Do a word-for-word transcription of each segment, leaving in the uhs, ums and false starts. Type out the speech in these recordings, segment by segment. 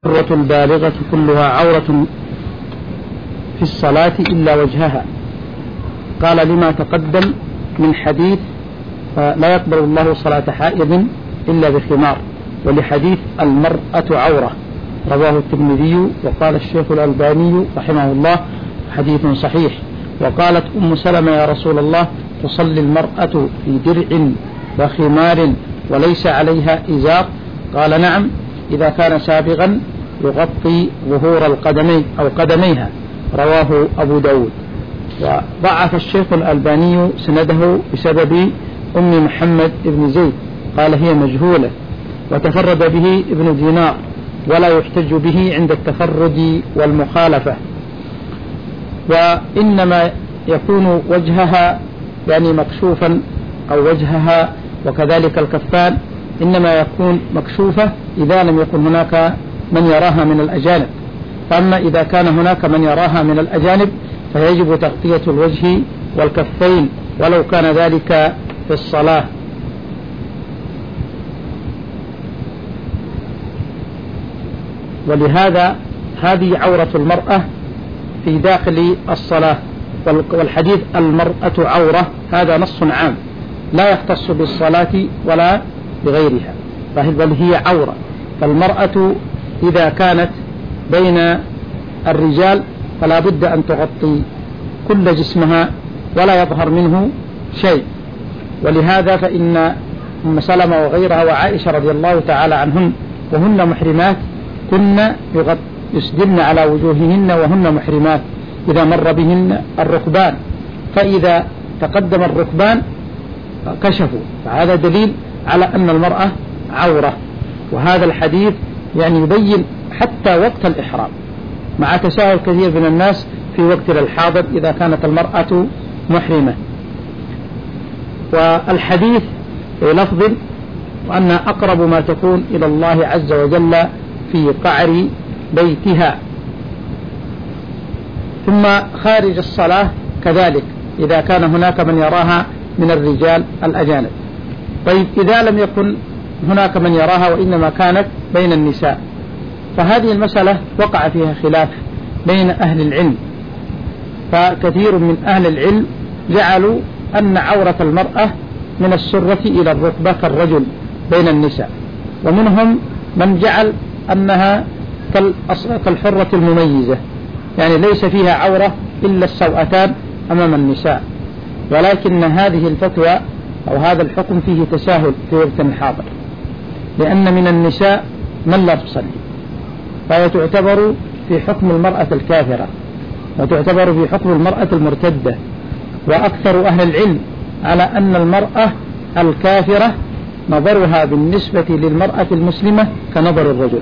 العورة البالغة كلها عورة في الصلاة إلا وجهها. قال لما تقدم من حديث لا يقبل الله صلاة حائض إلا بخمار، ولحديث المرأة عورة رواه الترمذي، وقال الشيخ الألباني رحمه الله حديث صحيح. وقالت أم سلمة يا رسول الله تصلي المرأة في درع وخمار وليس عليها إزار؟ قال نعم إذا كان سابغا يغطي ظهور القدمين أو قدميها، رواه أبو داود. وضعف الشيخ الألباني سنده بسبب أم محمد بن زيد، قال هي مجهولة، وتفرد به ابن دينار ولا يحتج به عند التفرد والمخالفة. وإنما يكون وجهها يعني مكشوفا أو وجهها وكذلك الكفان إنما يكون مكشوفة إذا لم يكن هناك من يراها من الأجانب. فأما إذا كان هناك من يراها من الأجانب فيجب تغطية الوجه والكفين ولو كان ذلك في الصلاة. ولهذا هذه عورة المرأة في داخل الصلاة. والحديث المرأة عورة هذا نص عام لا يختص بالصلاة ولا بغيرها، بل هي عورة. فالمرأة إذا كانت بين الرجال فلا بد أن تغطي كل جسمها ولا يظهر منه شيء. ولهذا فإن أم سلمة وغيرها وعائشة رضي الله تعالى عنهن وهن محرمات كن يسدلن على وجوههن وهن محرمات إذا مر بهن الركبان، فإذا تقدم الركبان كشفوا، فهذا دليل على أن المرأة عورة. وهذا الحديث يعني يبين حتى وقت الإحرام، مع تساهل كثير من الناس في وقت الحاضر إذا كانت المرأة محرمة. والحديث لفظ وأن أقرب ما تكون إلى الله عز وجل في قعر بيتها. ثم خارج الصلاة كذلك إذا كان هناك من يراها من الرجال الأجانب. طيب إذا لم يكن هناك من يراها وإنما كانت بين النساء، فهذه المسألة وقع فيها خلاف بين أهل العلم. فكثير من أهل العلم جعلوا أن عورة المرأة من السرة إلى الركبة كالرجل بين النساء، ومنهم من جعل أنها كالحرة المميزة، يعني ليس فيها عورة إلا السوأتان أمام النساء. ولكن هذه الفتوى أو هذا الحكم فيه تساهل في وقت الحاضر، لأن من النساء من لا تصلي، فهي تعتبر في حكم المرأة الكافرة وتعتبر في حكم المرأة المرتدة. وأكثر أهل العلم على أن المرأة الكافرة نظرها بالنسبة للمرأة المسلمة كنظر الرجل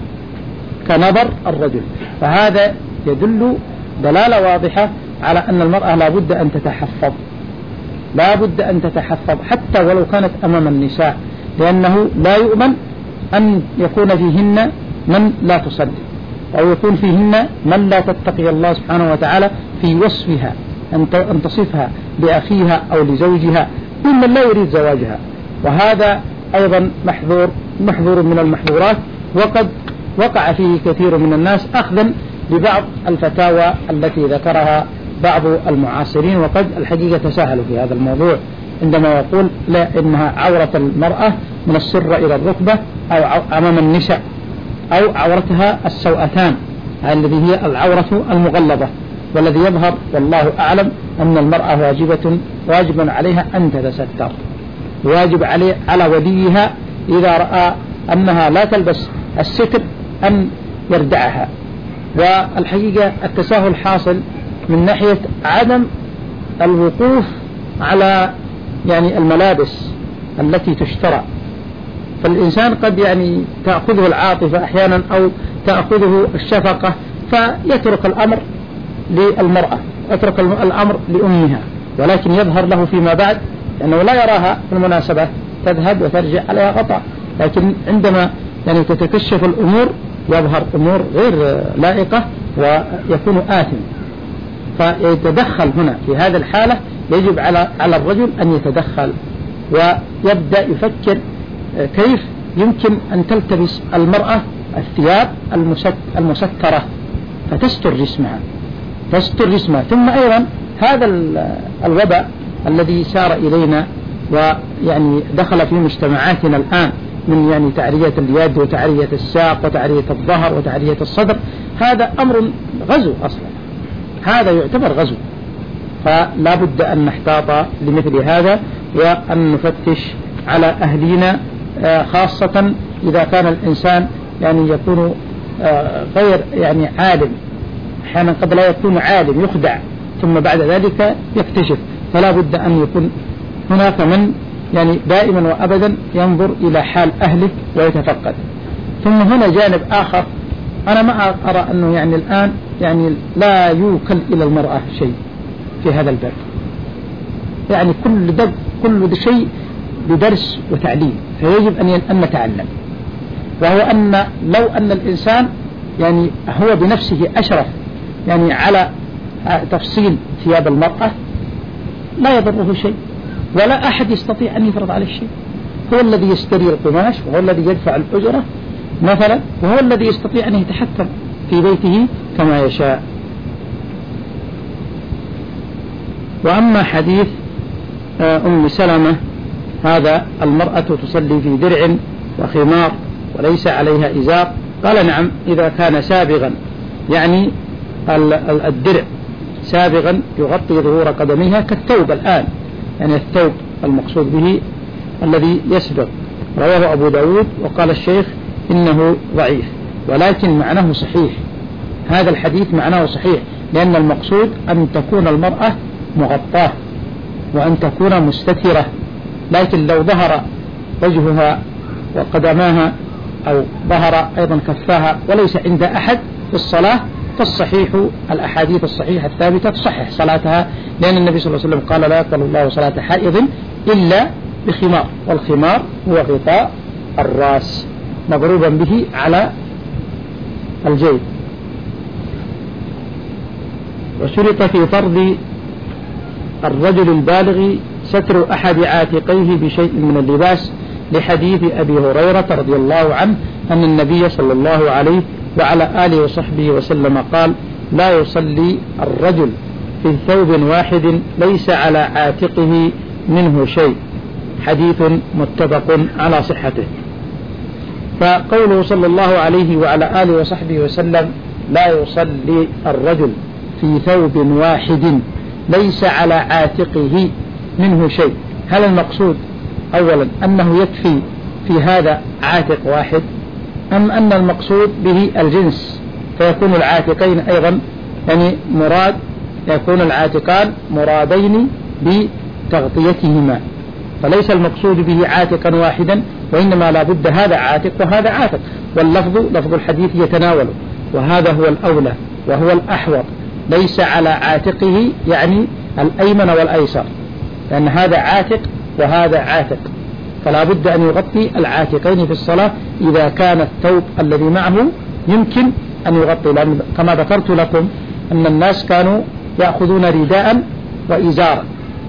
كنظر الرجل فهذا يدل دلالة واضحة على أن المرأة لا بد أن تتحفظ لا بد أن تتحفظ حتى ولو كانت أمام النساء، لأنه لا يؤمن أن يكون فيهن من لا تصلي أو يكون فيهن من لا تتقي الله سبحانه وتعالى في وصفها، أن تصفها لأخيها أو لزوجها ممن لا يريد زواجها. وهذا أيضا محظور محظور من المحظورات، وقد وقع فيه كثير من الناس أخذا ببعض الفتاوى التي ذكرها بعض المعاصرين. وقد الحقيقة تساهلوا في هذا الموضوع عندما يقول لا إنها عورة المرأة من السرة إلى الركبة أو أمام النساء أو عورتها السوأتان الذي هي العورة المغلظة. والذي يظهر والله أعلم أن المرأة واجبة واجب عليها أن تتستر، واجب عليه على وليها إذا رأى أنها لا تلبس الستر أن يردعها. والحقيقة التساهل حاصل من ناحية عدم الوقوف على يعني الملابس التي تشترى. فالإنسان قد يعني تأخذه العاطفة أحيانا أو تأخذه الشفقة فيترك الأمر للمرأة، يترك الأمر لأمها، ولكن يظهر له فيما بعد لأنه لا يراها في المناسبة تذهب وترجع عليها غطاء. لكن عندما يعني تتكشف الأمور يظهر أمور غير لائقة ويكون آثم. فيتدخل هنا في هذه الحالة يجب على على الرجل أن يتدخل ويبدأ يفكر كيف يمكن أن تلتبس المرأة الثياب المسترة فتستر جسمها تستر جسمها. ثم أيضا هذا الوباء الذي سار إلينا ويعني دخل في مجتمعاتنا الآن من يعني تعرية اليد وتعرية الساق وتعرية الظهر وتعرية الصدر، هذا أمر غزو أصلا، هذا يعتبر غزو. فلا بد أن نحتاط لمثل هذا وأن نفتش على أهلنا، خاصة إذا كان الإنسان يعني يكون غير يعني عالم، أحيانا قد لا يكون عالم يخدع ثم بعد ذلك يكتشف. فلا بد أن يكون هناك من يعني دائما وأبدا ينظر إلى حال أهله ويتفقد. ثم هنا جانب آخر أنا ما أرى أنه يعني الآن يعني لا يوكل إلى المرأة شيء في هذا الباب، يعني كل دب كل شيء بدرس وتعليم، فيجب أن نتعلم. وهو أن لو أن الإنسان يعني هو بنفسه أشرف يعني على تفصيل ثياب المرأة لا يضره شيء، ولا أحد يستطيع أن يفرض عليه شيء. هو الذي يشتري القماش وهو الذي يدفع الأجرة مثلا، وهو الذي يستطيع أن يتحكم في بيته كما يشاء. وأما حديث أم سلمة هذا المرأة تصلي في درع وخمار وليس عليها إزار، قال نعم إذا كان سابغا، يعني الدرع سابغا يغطي ظهور قدميها كالثوب الآن، يعني الثوب المقصود به الذي يسبغ. رواه أبو داود وقال الشيخ إنه ضعيف، ولكن معناه صحيح، هذا الحديث معناه صحيح، لأن المقصود أن تكون المرأة مغطاة وأن تكون مستترة. لكن لو ظهر وجهها وقدماها أو ظهر أيضا كفاها وليس عند أحد في الصلاة، فالصحيح الأحاديث الصحيحة الثابتة تصحح صلاتها، لأن النبي صلى الله عليه وسلم قال لا يقبل الله صلاة حائض إلا بخمار، والخمار هو غطاء الرأس مضروبا به على الجيب. وشرط في فرض الرجل البالغ ستر أحد عاتقيه بشيء من اللباس لحديث أبي هريرة رضي الله عنه أن النبي صلى الله عليه وعلى آله وصحبه وسلم قال لا يصلي الرجل في ثوب واحد ليس على عاتقه منه شيء، حديث متفق على صحته. فقوله صلى الله عليه وعلى آله وصحبه وسلم لا يصلي الرجل في ثوب واحد ليس على عاتقه منه شيء، هل المقصود أولا أنه يكفي في هذا عاتق واحد، أم أن المقصود به الجنس فيكون العاتقين أيضا يعني مراد يكون العاتقان مرادين بتغطيتهما، فليس المقصود به عاتقا واحدا، وإنما لا بد هذا عاتق وهذا عاتق، واللفظ لفظ الحديث يتناوله، وهذا هو الأولى وهو الأحوط. ليس على عاتقه يعني الأيمن والأيسر، لأن هذا عاتق وهذا عاتق، فلا بد أن يغطي العاتقين في الصلاة إذا كان الثوب الذي معه يمكن أن يغطي، لأن كما ذكرت لكم أن الناس كانوا يأخذون رداء وإزارا،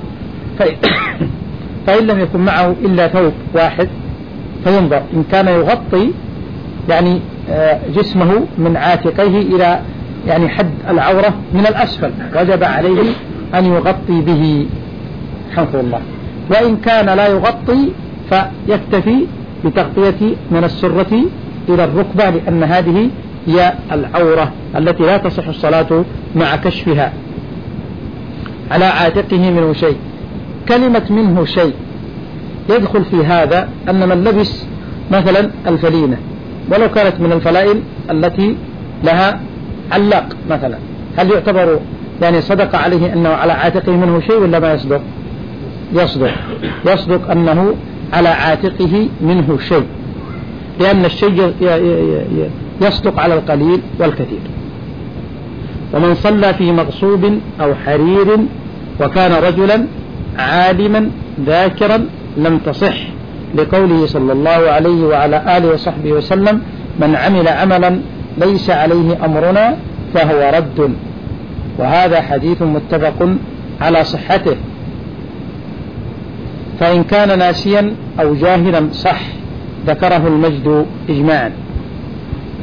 فإن لم يكن معه إلا ثوب واحد فينظر إن كان يغطي يعني جسمه من عاتقيه إلى يعني حد العورة من الأسفل وجب عليه أن يغطي به حمد الله، وإن كان لا يغطي فيكتفي بتغطية من السرة إلى الركبة، لأن هذه هي العورة التي لا تصح الصلاة مع كشفها. على عاتقه منه شيء، كلمة منه شيء يدخل في هذا أن من لبس مثلا الفلينة ولو كانت من الفلائن التي لها علاق مثلا، هل يعتبر يعني صدق عليه أنه على عاتقه منه شيء ولا ما يصدق؟ يصدق يصدق أنه على عاتقه منه شيء، لأن الشيء يصدق على القليل والكثير. ومن صلى في مغصوب أو حرير وكان رجلا عالما ذاكرا لم تصح، لقوله صلى الله عليه وعلى آله وصحبه وسلم من عمل عملا ليس عليه أمرنا فهو رد، وهذا حديث متفق على صحته. فإن كان ناسيا أو جاهلا صح، ذكره المجد إجماعا.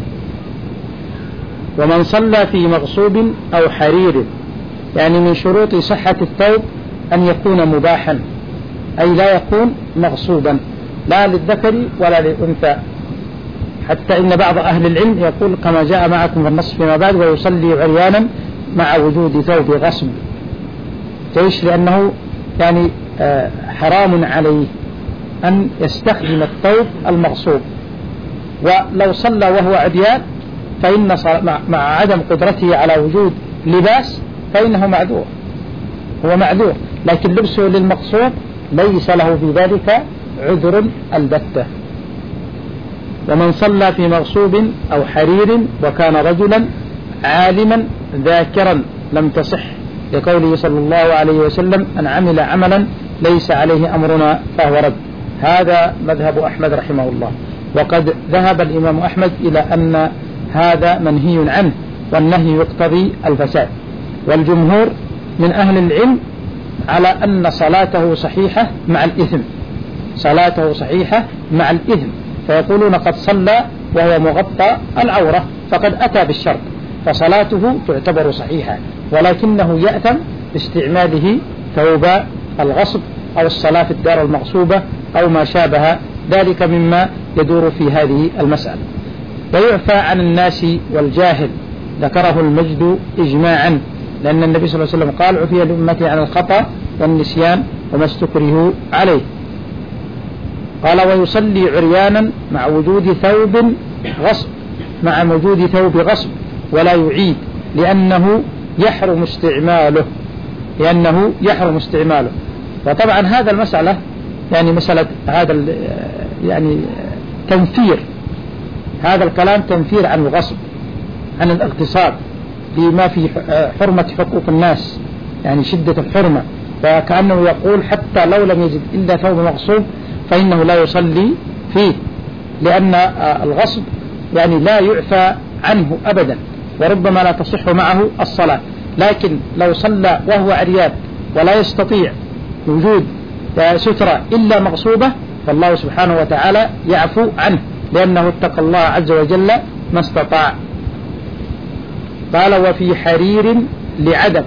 ومن صلى في مغصوب أو حرير، يعني من شروط صحة الثوب أن يكون مباحا، أي لا يكون مغصوبا لا للذكر ولا للأنثى، حتى إن بعض أهل العلم يقول كما جاء معكم في النص فيما بعد: ويصلي عريانا مع وجود ثوب غصب. ليش؟ لأنه يعني حرام عليه أن يستخدم الثوب المغصوب، ولو صلى وهو عريان فإن مع عدم قدرته على وجود لباس فإنه معذور، هو معذور، لكن لبسه للمغصوب ليس له في ذلك عذر البتة. ومن صلى في مغصوب أو حرير وكان رجلا عالما ذاكرا لم تصح، لقوله صلى الله عليه وسلم: أن عمل عملا ليس عليه أمرنا فهو رد. هذا مذهب أحمد رحمه الله، وقد ذهب الإمام أحمد إلى أن هذا منهي عنه، والنهي يقتضي الفساد. والجمهور من أهل العلم على أن صلاته صحيحة مع الإثم، صلاته صحيحة مع الإثم، فيقولون قد صلى وهو مغطى العورة فقد أتى بالشرط، فصلاته تعتبر صحيحة، ولكنه يأثم باستعماله ثوب الغصب أو الصلاة في الدار المغصوبة أو ما شابه ذلك مما يدور في هذه المسألة. ويعفى عن الناس والجاهل، ذكره المجد إجماعا، لأن النبي صلى الله عليه وسلم قال: عفي لأمتي عن الخطأ والنسيان وما استكرهوا عليه. قال: ويصلي عريانا مع وجود ثوب غصب، مع وجود ثوب غصب، ولا يعيد لأنه يحرم استعماله، لأنه يحرم استعماله. وطبعا هذا المسألة يعني مسألة هذا يعني تنفير، هذا الكلام تنفير عن الغصب، عن الاغتصاب، لما في حرمة حقوق الناس، يعني شدة الحرمة، فكأنه يقول حتى لو لم يجد إلا ثوب مغصوب فإنه لا يصلي فيه، لأن الغصب يعني لا يعفى عنه أبدا، وربما لا تصح معه الصلاة. لكن لو صلى وهو عريان ولا يستطيع وجود سترة إلا مغصوبة فالله سبحانه وتعالى يعفو عنه، لأنه اتقى الله عز وجل ما استطاع. قال: وفي حرير لعدم،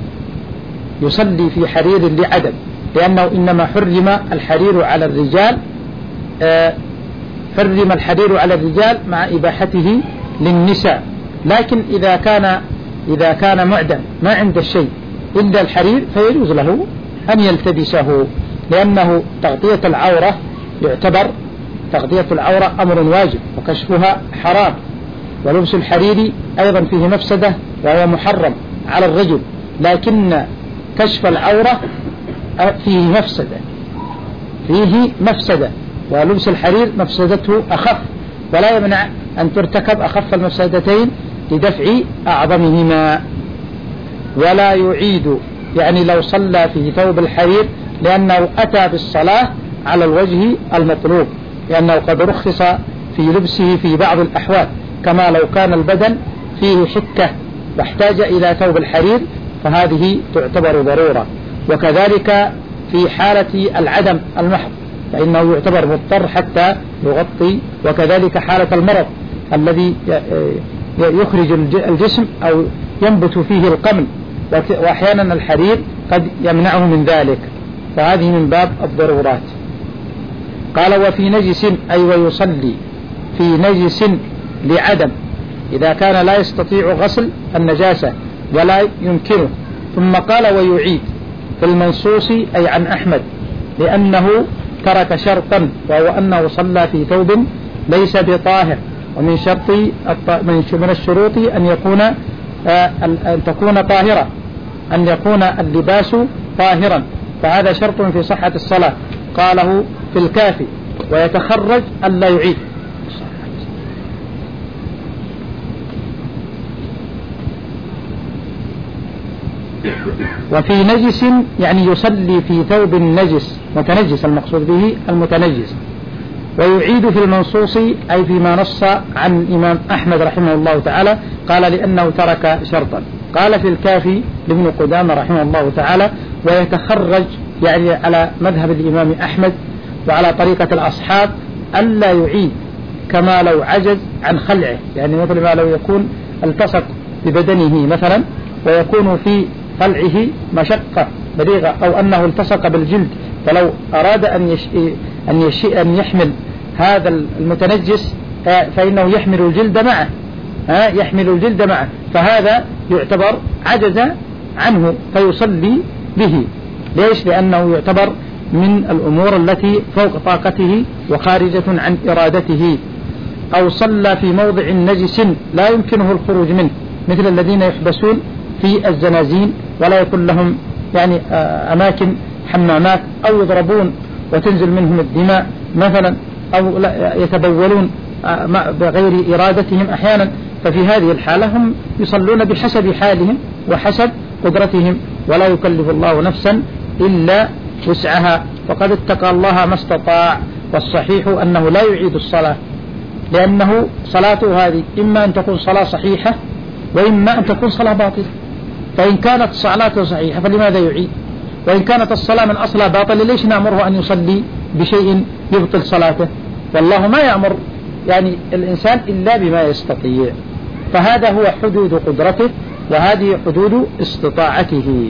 يصلي في حرير لعدم، لأنه إنما حرم الحرير على الرجال، آه حرم الحرير على الرجال مع إباحته للنساء، لكن إذا كان إذا كان معدم ما عنده شيء إلا الحرير فيجوز له أن يلتبسه، لأنه تغطية العورة يعتبر تغطية العورة أمر واجب وكشفها حرام، ولبس الحرير أيضا فيه مفسدة وهو محرم على الرجل، لكن كشف العورة فيه مفسدة فيه مفسدة ولبس الحرير مفسدته أخف، ولا يمنع أن ترتكب أخف المفسدتين لدفع أعظمهما. ولا يعيد، يعني لو صلى في ثوب الحرير لأنه أتى بالصلاة على الوجه المطلوب، لأنه قد رخص في لبسه في بعض الأحوال، كما لو كان البدن فيه حكة واحتاج إلى ثوب الحرير فهذه تعتبر ضرورة. وكذلك في حالة العدم المحض فإنه يعتبر مضطر حتى يغطي، وكذلك حالة المرض الذي يخرج الجسم أو ينبت فيه القمل، وأحيانا الحرير قد يمنعه من ذلك، فهذه من باب الضرورات. قال: وفي نجس، أي ويصلي في نجس لعدم، إذا كان لا يستطيع غسل النجاسة ولا يمكنه. ثم قال: ويعيد في المنصوص، أي عن أحمد، لأنه ترك شرطا، وهو أنه صلى في ثوب ليس بطاهر، ومن شرط من الشروط أن يكون أن تكون طاهرة، أن يكون اللباس طاهرا، فهذا شرط في صحة الصلاة، قاله في الكافي. ويتخرج ألا يعيد. وفي نجس، يعني يصلي في ثوب نجس متنجس، المقصود به المتنجس. ويعيد في المنصوص، أي فيما نص عن الإمام أحمد رحمه الله تعالى، قال لأنه ترك شرطا. قال في الكافي لابن قدامة رحمه الله تعالى: ويتخرج، يعني على مذهب الإمام أحمد وعلى طريقة الأصحاب ألا يعيد، كما لو عجز عن خلعه، يعني مثل ما لو يكون التصق ببدنه مثلا ويكون في قلعه مشقة بليغة، أو أنه التصق بالجلد، فلو أراد أن يش... أن, يش... أن يحمل هذا المتنجس فإنه يحمل الجلد معه، ها يحمل الجلد معه، فهذا يعتبر عجز عنه فيصلي به. ليش؟ لأنه يعتبر من الأمور التي فوق طاقته وخارجة عن إرادته. أو صلى في موضع نجس لا يمكنه الخروج منه، مثل الذين يحبسون في الزنازين ولا يكون لهم يعني أماكن حمامات، أو يضربون وتنزل منهم الدماء مثلا، أو يتبولون بغير إرادتهم أحيانا، ففي هذه الحالة هم يصلون بحسب حالهم وحسب قدرتهم، ولا يكلف الله نفسا إلا وسعها، فقد اتقى الله ما استطاع. والصحيح أنه لا يعيد الصلاة، لأنه صلاته هذه إما أن تكون صلاة صحيحة وإما أن تكون صلاة باطلة، فإن كانت صلاته صحيحة فلماذا يعيد؟ وإن كانت الصلاة من أصلها باطلة ليش نأمره أن يصلي بشيء يبطل صلاته؟ والله ما يأمر يعني الإنسان إلا بما يستطيع، فهذا هو حدود قدرته وهذه حدود استطاعته.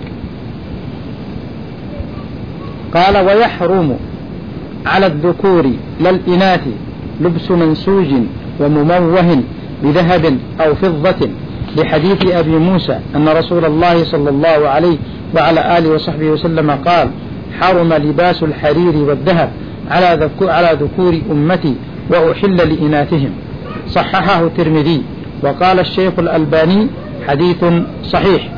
قال: ويحرم على الذكور للإناث لبس منسوج ومموه بذهب أو فضة، لحديث أبي موسى أن رسول الله صلى الله عليه وعلى آله وصحبه وسلم قال: حرم لباس الحرير والذهب على على ذكور أمتي وأحل لإناثهم. صححه الترمذي، وقال الشيخ الألباني حديث صحيح.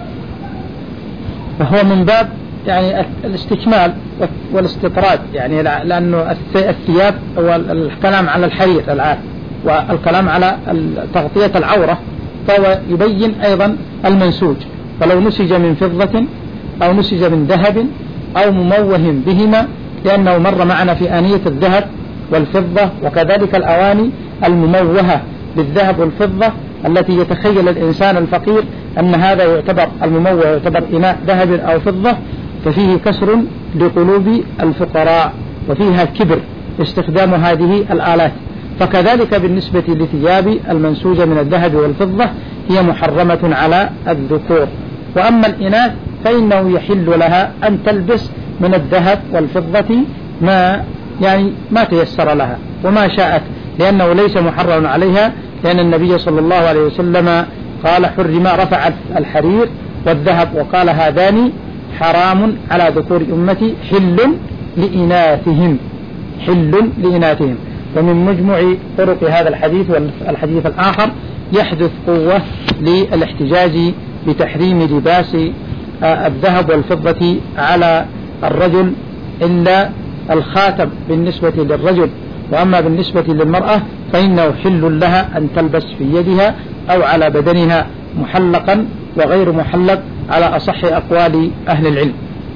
فهو من باب يعني الاستكمال والاستطراد، يعني لأنه الثياب والكلام على الحرير الآن والكلام على تغطية العورة، فهو يبين أيضا المنسوج، فلو نسج من فضة أو نسج من ذهب أو مموه بهما، لأنه مر معنا في آنية الذهب والفضة، وكذلك الأواني المموهة بالذهب والفضة التي يتخيل الإنسان الفقير أن هذا يعتبر المموه يعتبر إناء ذهب أو فضة، ففيه كسر لقلوب الفقراء وفيها كبر استخدام هذه الآلات. فكذلك بالنسبة لثياب المنسوجة من الذهب والفضة هي محرمة على الذكور. وأما الإناث فإنه يحل لها أن تلبس من الذهب والفضة ما يعني ما تيسر لها وما شاءت، لأنه ليس محرم عليها، لأن النبي صلى الله عليه وسلم قال: حرم رفع الحرير والذهب، وقال: هذان حرام على ذكور أمتي حل لإناثهم حل لإناثهم. ومن مجموع طرق هذا الحديث والحديث الآخر يحدث قوة للاحتجاج بتحريم لباس الذهب والفضة على الرجل إلا الخاتم بالنسبة للرجل، وأما بالنسبة للمرأة فإنه حل لها أن تلبس في يدها أو على بدنها محلقا وغير محلق على أصح أقوال أهل العلم.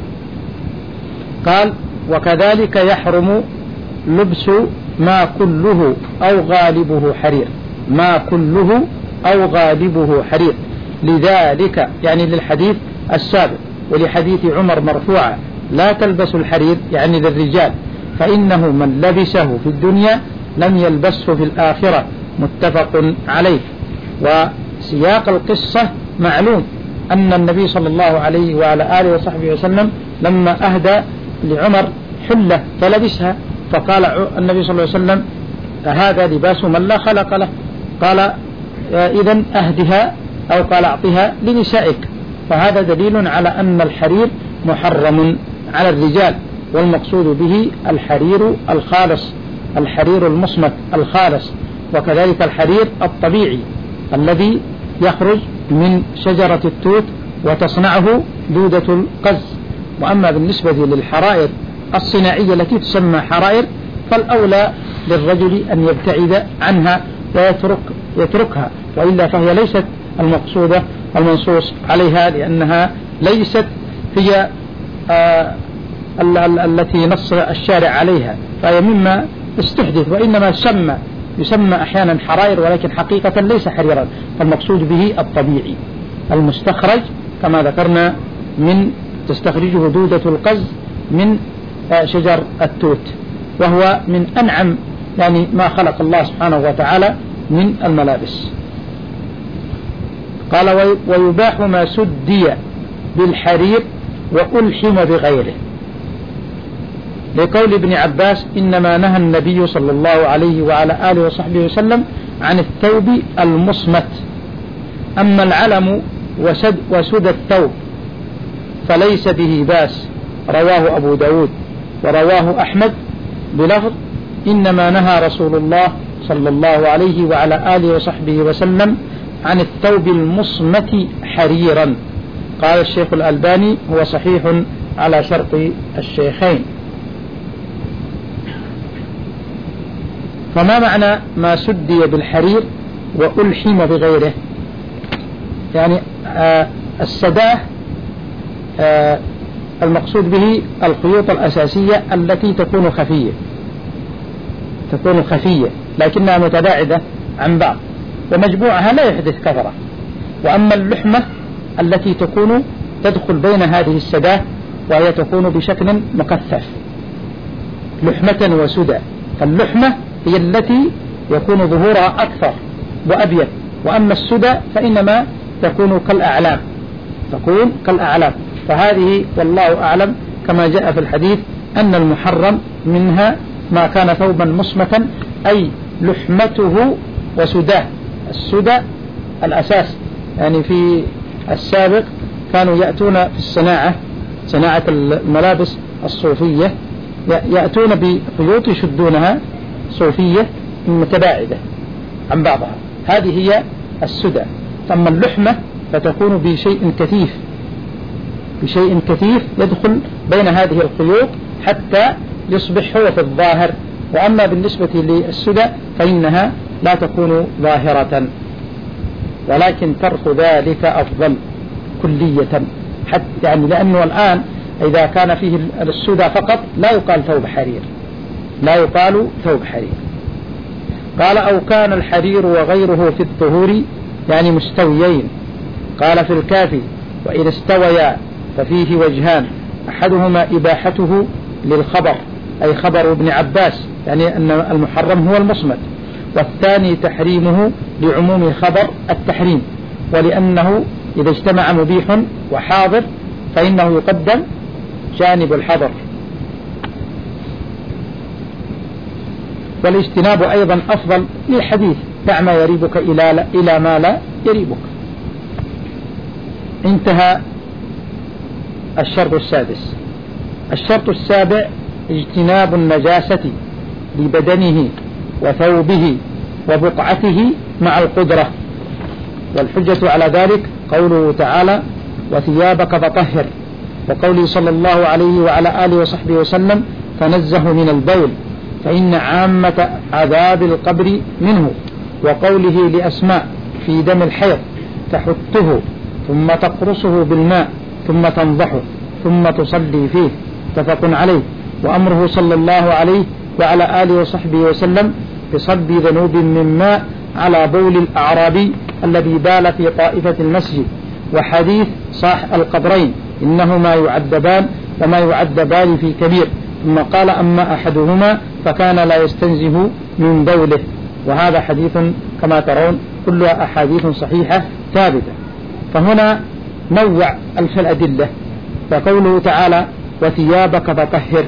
قال: وكذلك يحرم لبس ما كله أو غالبه حرير، ما كله أو غالبه حرير، لذلك يعني للحديث السابق ولحديث عمر مرفوعا: لا تلبسوا الحرير يعني للرجال، فإنه من لبسه في الدنيا لم يلبسه في الآخرة، متفق عليه. وسياق القصة معلوم أن النبي صلى الله عليه وعلى آله وصحبه وسلم لما أهدى لعمر حلة فلبسها، فقال النبي صلى الله عليه وسلم: هذا لباس من لا خلق له. قال: إذن أهدها أو قال أعطها لنسائك. فهذا دليل على أن الحرير محرم على الرجال، والمقصود به الحرير الخالص، الحرير المصمت الخالص، وكذلك الحرير الطبيعي الذي يخرج من شجرة التوت وتصنعه دودة القز. وأما بالنسبة للحرائر الصناعية التي تسمى حرائر فالأولى للرجل أن يبتعد عنها ويترك يتركها، وإلا فهي ليست المقصودة المنصوص عليها، لأنها ليست هي آه التي نص الشارع عليها، فهي مما استحدث، وإنما سمى يسمى أحيانا حرائر ولكن حقيقة ليس حريرا، فالمقصود به الطبيعي المستخرج كما ذكرنا من تستخرجه دودة القز من شجر التوت، وهو من أنعم يعني ما خلق الله سبحانه وتعالى من الملابس. قال ويباح ما سدي بالحرير وألحم بغيره، لقول ابن عباس إنما نهى النبي صلى الله عليه وعلى آله وصحبه وسلم عن الثوب المصمت، أما العلم وسد, وسد الثوب فليس به باس، رواه أبو داود ورواه أحمد بلفظ إنما نهى رسول الله صلى الله عليه وعلى آله وصحبه وسلم عن الثوب المصمت حريرا. قال الشيخ الألباني هو صحيح على شرط الشيخين. فما معنى ما سدي بالحرير وألحم بغيره؟ يعني آه السداه آه المقصود به الخيوط الأساسية التي تكون خفية تكون خفية لكنها متباعدة عن بعض، ومجموعها لا يحدث كثرة. وأما اللحمة التي تكون تدخل بين هذه السداه وهي تكون بشكل مكثف، لحمة وسدى. فاللحمة هي التي يكون ظهورها أكثر وأبيض، وأما السدى فإنما تكون كالأعلام تكون كالأعلام فهذه والله أعلم كما جاء في الحديث أن المحرم منها ما كان ثوبا مصمتا، أي لحمته وسداه. السدى الأساس، يعني في السابق كانوا يأتون في الصناعة صناعة الملابس الصوفية يأتون بخيوط يشدونها صوفية متباعدة عن بعضها، هذه هي السدى. ثم اللحمة فتكون بشيء كثيف بشيء كثيف يدخل بين هذه الخيوط حتى يصبح هو في الظاهر. وأما بالنسبة للسدى فإنها لا تكون ظاهرة، ولكن ترك ذلك أفضل كلية، حتى يعني لأنه الآن إذا كان فيه السدى فقط لا يقال ثوب حرير لا يقال ثوب حرير. قال أو كان الحرير وغيره في الظهور يعني مستويين. قال في الكافي وإذا استويا ففيه وجهان، أحدهما إباحته للخبر أي خبر ابن عباس يعني أن المحرم هو المصمت، والثاني تحريمه لعموم خبر التحريم، ولأنه إذا اجتمع مبيح وحاضر فإنه يقدم جانب الحظر. والاجتناب أيضا أفضل للحديث دع ما يريبك إلى, إلى ما لا يريبك. انتهى الشرط السادس. الشرط السابع اجتناب النجاسة لبدنه وثوبه وبقعته مع القدرة، والحجة على ذلك قوله تعالى وثيابك فطهر، وقوله صلى الله عليه وعلى آله وصحبه وسلم تنزه من البول فإن عامة عذاب القبر منه، وقوله لأسماء في دم الحيض تحته ثم تقرصه بالماء ثم تنضحه ثم تصلي فيه، متفق عليه. وأمره صلى الله عليه وعلى آله وصحبه وسلم بصب ذنوب من ماء على بول الأعرابي الذي بال في طائفة المسجد، وحديث صاح القبرين إنهما يعذبان وما يعذبان في كبير، ثم قال أما أحدهما فكان لا يستنزه من بوله. وهذا حديث كما ترون كلها أحاديث صحيحة ثابتة. فهنا نوع في الأدلة، فقوله تعالى وثيابك فطهر،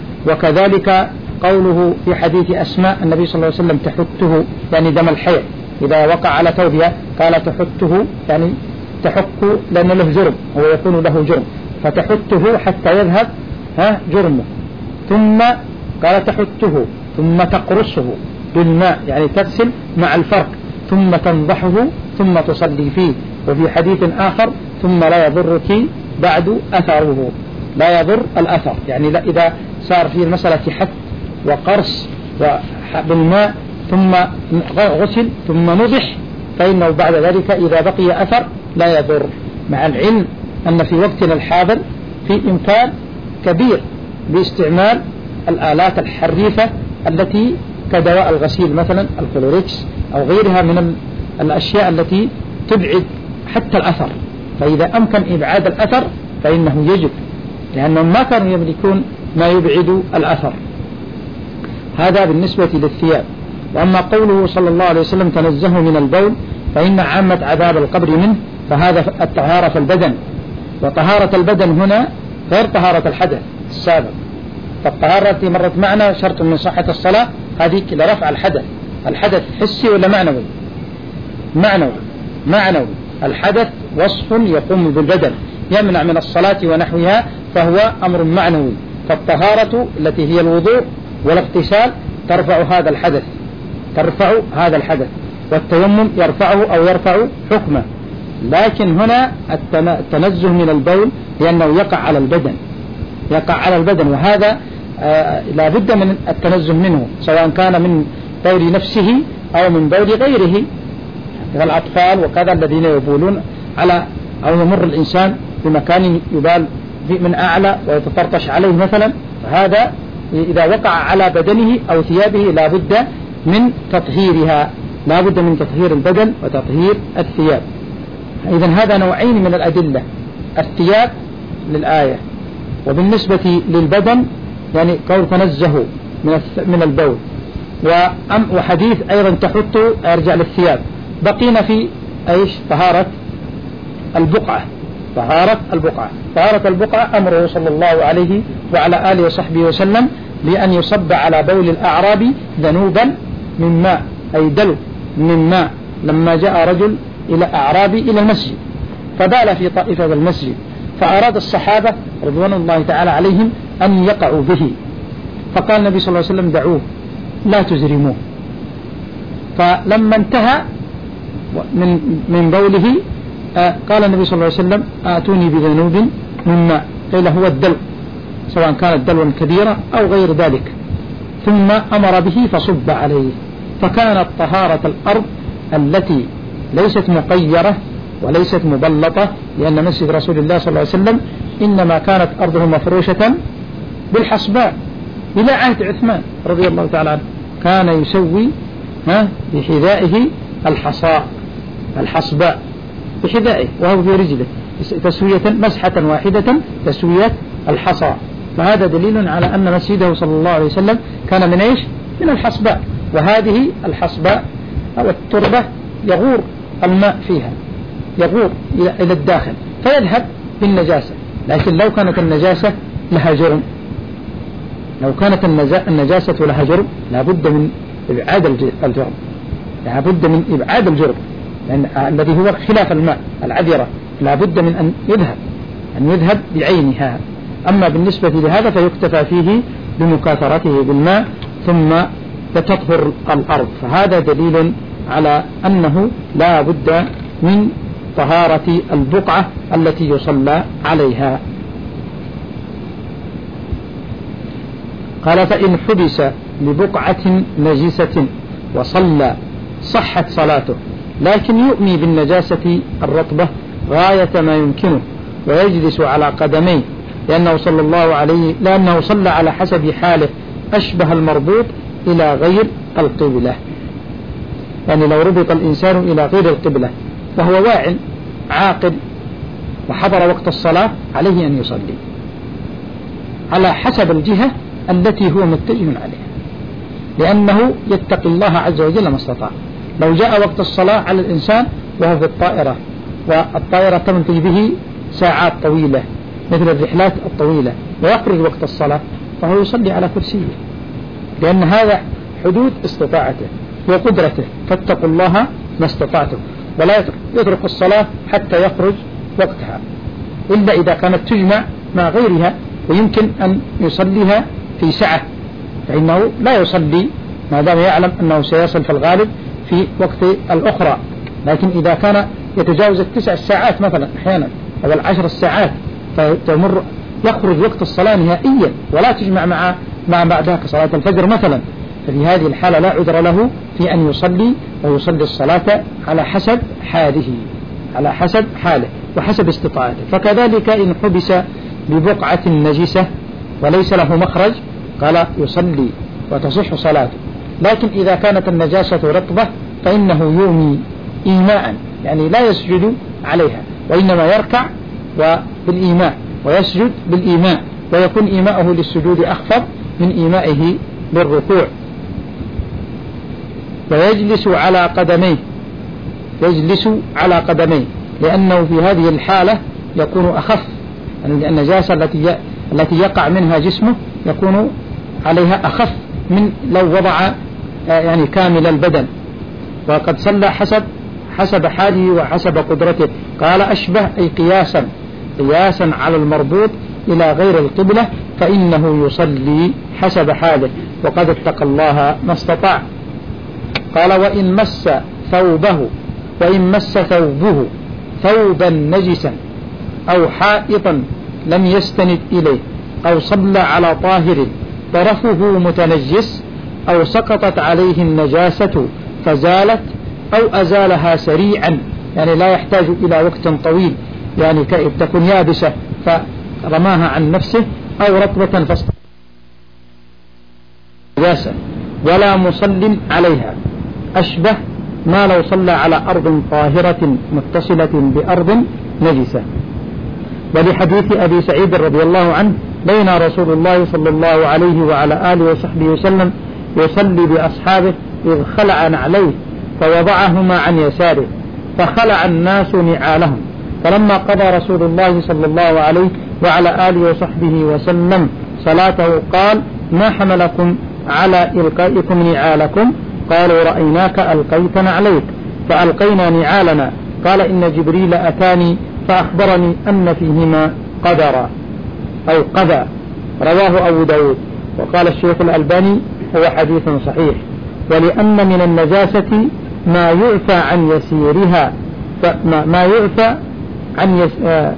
وكذلك قوله في حديث أسماء النبي صلى الله عليه وسلم تحته يعني دم الحيض إذا وقع على ثوبها قال تحته يعني تحك لأن له جرم هو يكون له جرم فتحته حتى يذهب ها جرمه، ثم قال تحته ثم تقرصه بالماء يعني تغسل مع الفرق، ثم تنضحه ثم تصلي فيه. وفي حديث آخر ثم لا يضرك بعد أثره، لا يضر الأثر يعني لا إذا صار في المسألة حث وقرص بالماء ثم غسل ثم نضح فإنه بعد ذلك إذا بقي أثر لا يضر، مع العلم أن في وقتنا الحاضر في إمكان كبير باستعمال الآلات الحريفة التي كدواء الغسيل مثلا الكلوريكس أو غيرها من الأشياء التي تبعد حتى الأثر، فإذا أمكن إبعاد الأثر فإنه يجب، لأنهم ما كانوا يملكون ما يبعد الأثر. هذا بالنسبة للثياب. وأما قوله صلى الله عليه وسلم تنزه من البول فإن عامة عذاب القبر منه، فهذا الطهارة في البدن. وطهارة البدن هنا غير طهارة الحدث السابق. فالطهارة التي مرت معنا شرط من صحة الصلاة، هذه لرفع الحدث. الحدث حسي ولا معنوي؟ معنوي. معنوي. الحدث وصف يقوم بالبدن يمنع من الصلاة ونحوها، فهو أمر معنوي. فالطهارة التي هي الوضوء والاغتسال ترفع هذا الحدث، ترفع هذا الحدث. والتيمم يرفعه أو يرفع حكمه. لكن هنا التنزه من البول لأنه يقع على البدن، يقع على البدن، وهذا آه لا بد من التنزه منه، سواء كان من بول نفسه أو من بول غيره كالأطفال وكذا الذين يبولون على، أو يمر الإنسان بمكان يبال من أعلى ويتطرطش عليه مثلا، فهذا إذا وقع على بدنه أو ثيابه لا بد من تطهيرها، لا بد من تطهير البدن وتطهير الثياب. إذن هذا نوعين من الأدلة، الثياب للآية، وبالنسبة للبدن يعني قول تنزه من البول، وحديث أيضا تحط أرجع للثياب. بقينا في أيش؟ طهارة البقعة. طهارة البقعة طهارة البقعة أمره صلى الله عليه وعلى آله وصحبه وسلم بأن يصب على بول الأعرابي ذنوبا من ماء، أي دلو من ماء، لما جاء رجل إلى أعرابي إلى المسجد فبال في طائفة المسجد، فأراد الصحابة رضوان الله تعالى عليهم أن يقعوا به، فقال النبي صلى الله عليه وسلم دعوه لا تزرموه. فلما انتهى من من بوله آه قال النبي صلى الله عليه وسلم آتوني بذنوب من ماء، قيل هو الدلو، سواء كانت دلوا كبيرة أو غير ذلك، ثم أمر به فصب عليه. فكانت طهارة الأرض التي ليست مقيرة وليست مبلطة، لأن مسجد رسول الله صلى الله عليه وسلم إنما كانت أرضه مفروشة بالحصباء إلى عهد عثمان رضي الله تعالى عنه، كان يسوي ها بحذائه الحصاء الحصباء بحذائه وهو في رجله تسوية مسحة واحدة تسوية الحصى. فهذا دليل على أن مسجده صلى الله عليه وسلم كان من إيش؟ من الحصباء. وهذه الحصباء أو التربة يغور الماء فيها، يغور إلى الداخل فيذهب بالنجاسة. لكن لو كانت النجاسة لها جرم، لو كانت النجاسة لها جرم لابد من إبعاد الجرم، لابد من إبعاد الجرم، لأن الذي هو خلاف الماء العذرة لابد من أن يذهب أن يذهب بعينها. أما بالنسبة لهذا فيكتفى فيه بمكاثرته بالماء ثم تطهر الأرض. فهذا دليل على أنه لا بد من طهارة البقعة التي يصلى عليها. قال فإن حبس لبقعة نجسة وصلى صحت صلاته، لكن يؤمي بالنجاسة الرطبة غاية ما يمكنه ويجلس على قدميه، لأنه صلى الله عليه لأنه صلى على حسب حاله أشبه المربوط إلى غير القبلة. يعني لو ربط الإنسان إلى غير القبلة فهو واع عاقل وحضر وقت الصلاة عليه أن يصلي على حسب الجهة التي هو متجه عليها، لأنه يتقي الله عز وجل ما استطاع. لو جاء وقت الصلاة على الإنسان وهو في الطائرة، والطائرة تمضي به ساعات طويلة مثل الرحلات الطويلة، ويخرج وقت الصلاة فهو يصلي على كرسيه، لأن هذا حدود استطاعته وقدرته، فاتقوا الله ما استطعتم، ولا يترك الصلاة حتى يخرج وقتها إلا إذا كانت تجمع مع غيرها ويمكن أن يصليها في سعة، فإنه لا يصلي ما دام يعلم أنه سيصل في الغالب في وقت الأخرى. لكن إذا كان يتجاوز التسع ساعات مثلا أحيانا أو العشر الساعات فتمر يخرج وقت الصلاة نهائيا ولا تجمع مع مع بعدها كصلاة الفجر مثلا، ففي هذه الحالة لا عذر له في أن يصلي ويصلي الصلاة على حسب حاله على حسب حاله وحسب استطاعته. فكذلك إن حبس ببقعة نجسة وليس له مخرج قال يصلي وتصح صلاته. لكن إذا كانت النجاسة رطبة فإنه يومي إيماء، يعني لا يسجد عليها وإنما يركع بالإيماء ويسجد بالإيماء، ويكون إيماءه للسجود أخفض من إيمائه للركوع. ويجلس على قدميه، يجلس على قدميه، لأنه في هذه الحالة يكون أخف، يعني النجاسة التي التي يقع منها جسمه يكون عليها أخف من لو وضع يعني كامل البدن. وقد صلى حسب حسب حاله وحسب قدرته. قال أشبه أي قياسا قياسا على المربوط إلى غير القبلة، فإنه يصلي حسب حاله وقد اتقى الله ما استطاع. قال وإن مس ثوبه وإن مس ثوبه ثوبا نجسا أو حائطا لم يستند إليه أو صلى على طاهر طرفه متنجس أو سقطت عليه النجاسة فزالت أو أزالها سريعا، يعني لا يحتاج إلى وقت طويل، يعني تكون يابسة فرماها عن نفسه أو رطبة فاستقبل نجاسة ولا مصل عليها، أشبه ما لو صلى على أرض طاهرة متصلة بأرض نجسة. ولحديث أبي سعيد رضي الله عنه بين رسول الله صلى الله عليه وعلى آله وصحبه وسلم يصلي بأصحابه إذ خلع نعليه فوضعهما عن يساره فخلع الناس نعالهم، فلما قضى رسول الله صلى الله عليه وعلى آله وصحبه وسلم صلاته قال ما حملكم على إلقائكم نعالكم؟ قالوا رأيناك ألقيت نعليك فألقينا نعالنا. قال إن جبريل أتاني فأخبرني أن فيهما قدرا أو قذى، رواه أبو داود. وقال الشيخ الألباني هو حديث صحيح. ولأن من النجاسة ما يعفى عن يسيرها ما يعفى عن يس...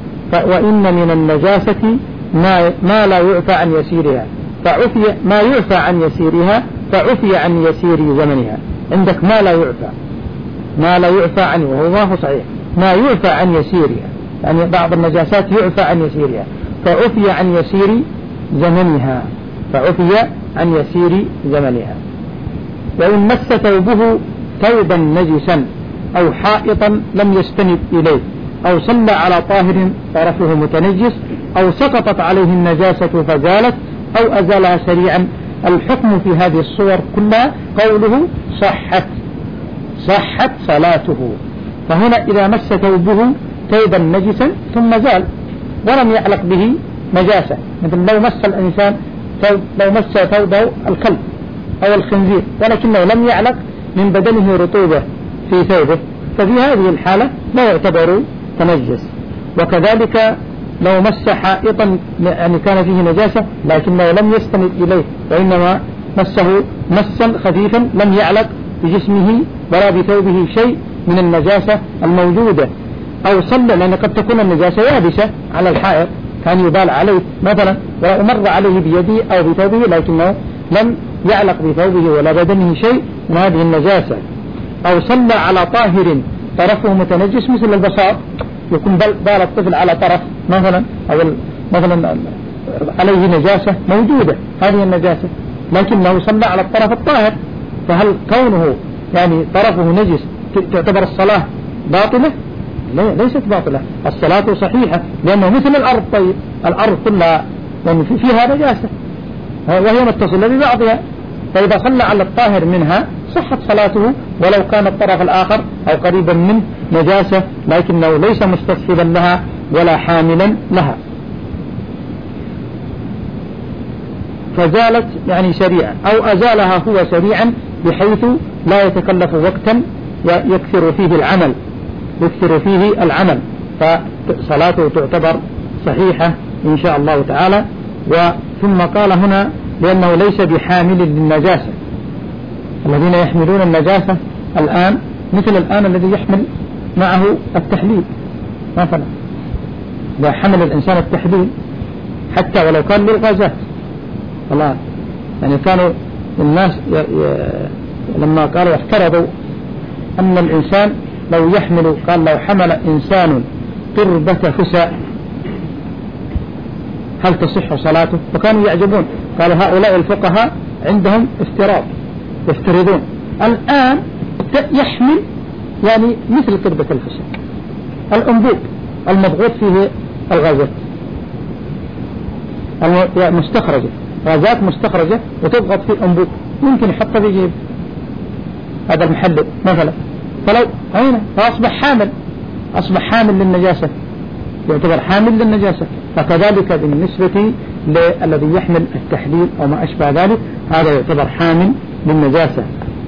وإن من النجاسة ما, ما لا يعفى عن يسيرها فعفي ما يعفى عن يسيرها فعفي عن يسير زمنها. عندك ما لا يعفى ما لا يعفى عنه، وهو ما هو صحيح، ما يعفى عن يسيرها، يعني بعض النجاسات يعفى عن يسيرها فعفي عن يسير زمنها فعفي عن يسير زمنها. وإن مس ثوبه ثوبا نجسا أو حائطا لم يستند إليه أو صلى على طاهر طرفه متنجس أو سقطت عليه النجاسة فزالت أو أزالها سريعا، الحكم في هذه الصور كلها قوله صحت صحت صلاته. فهنا إذا مس ثوبه ثوبا نجسا ثم زال ولم يعلق به نجاسة، مثل لو مس الإنسان ثوب لو مس ثوبه الكلب أو الخنزير ولكنه لم يعلق من بدنه رطوبة في ثوبه، ففي هذه الحالة لا يعتبر تنجس. وكذلك لو مس حائطا يعني كان فيه نجاسة لكنه لم يستند إليه وإنما مسه مسا خفيفا لم يعلق بجسمه ولا بثوبه شيء من النجاسة الموجودة، أو صلى، لأن قد تكون النجاسة يابسة على الحائط كان يبال عليه مثلا ومر عليه بيده أو بثوبه لكنه لم يعلق بثوبه ولا بدنه شيء من هذه النجاسة، أو صلى على طاهر طرفه متنجس مثل البصار، يكون بال الطفل على طرف مثلا أو مثلا عليه نجاسة موجودة هذه النجاسة لكنه صلى على الطرف الطاهر، فهل كونه يعني طرفه نجس تعتبر الصلاة باطلة؟ ليست باطلة، الصلاة صحيحة لأنه مثل الأرض. طيب الأرض كلها يعني فيها نجاسة وهي متصلة ببعضها، فإذا صلى على الطاهر منها صحت صلاته ولو كان الطرف الآخر أو قريبا منه نجاسة لكنه ليس مستصحبا لها ولا حاملا لها. فزالت يعني سريعا أو أزالها هو سريعا بحيث لا يتكلف وقتا يكثر فيه العمل يكثر فيه العمل فصلاته تعتبر صحيحة إن شاء الله تعالى. وثم قال هنا لأنه ليس بحامل للنجاسة، الذين يحملون النجاسة الآن مثل الآن الذي يحمل معه التحليل مثلا، إذا حمل الإنسان التحليل حتى ولو كان للغازات والله، يعني كانوا الناس ي... ي... لما قالوا افترضوا أن الإنسان لو يحمل قال لو حمل إنسان قربة فساء هل تصح صلاته؟ وكانوا يعجبون، قالوا هؤلاء الفقهاء عندهم افتراض يفترضون. الآن يحمل يعني مثل قربة الفساء الأنبوب المضغوط فيه الغازات المستخرجة، غازات مستخرجة وتضغط في الأنبوب، يمكن يحط في جيب هذا المحلل مثلا فلو هنا فأصبح حامل أصبح حامل للنجاسة، يعتبر حامل للنجاسة. فكذلك بالنسبة للذي يحمل التحليل أو ما أشبه ذلك، هذا يعتبر حامل للنجاسة.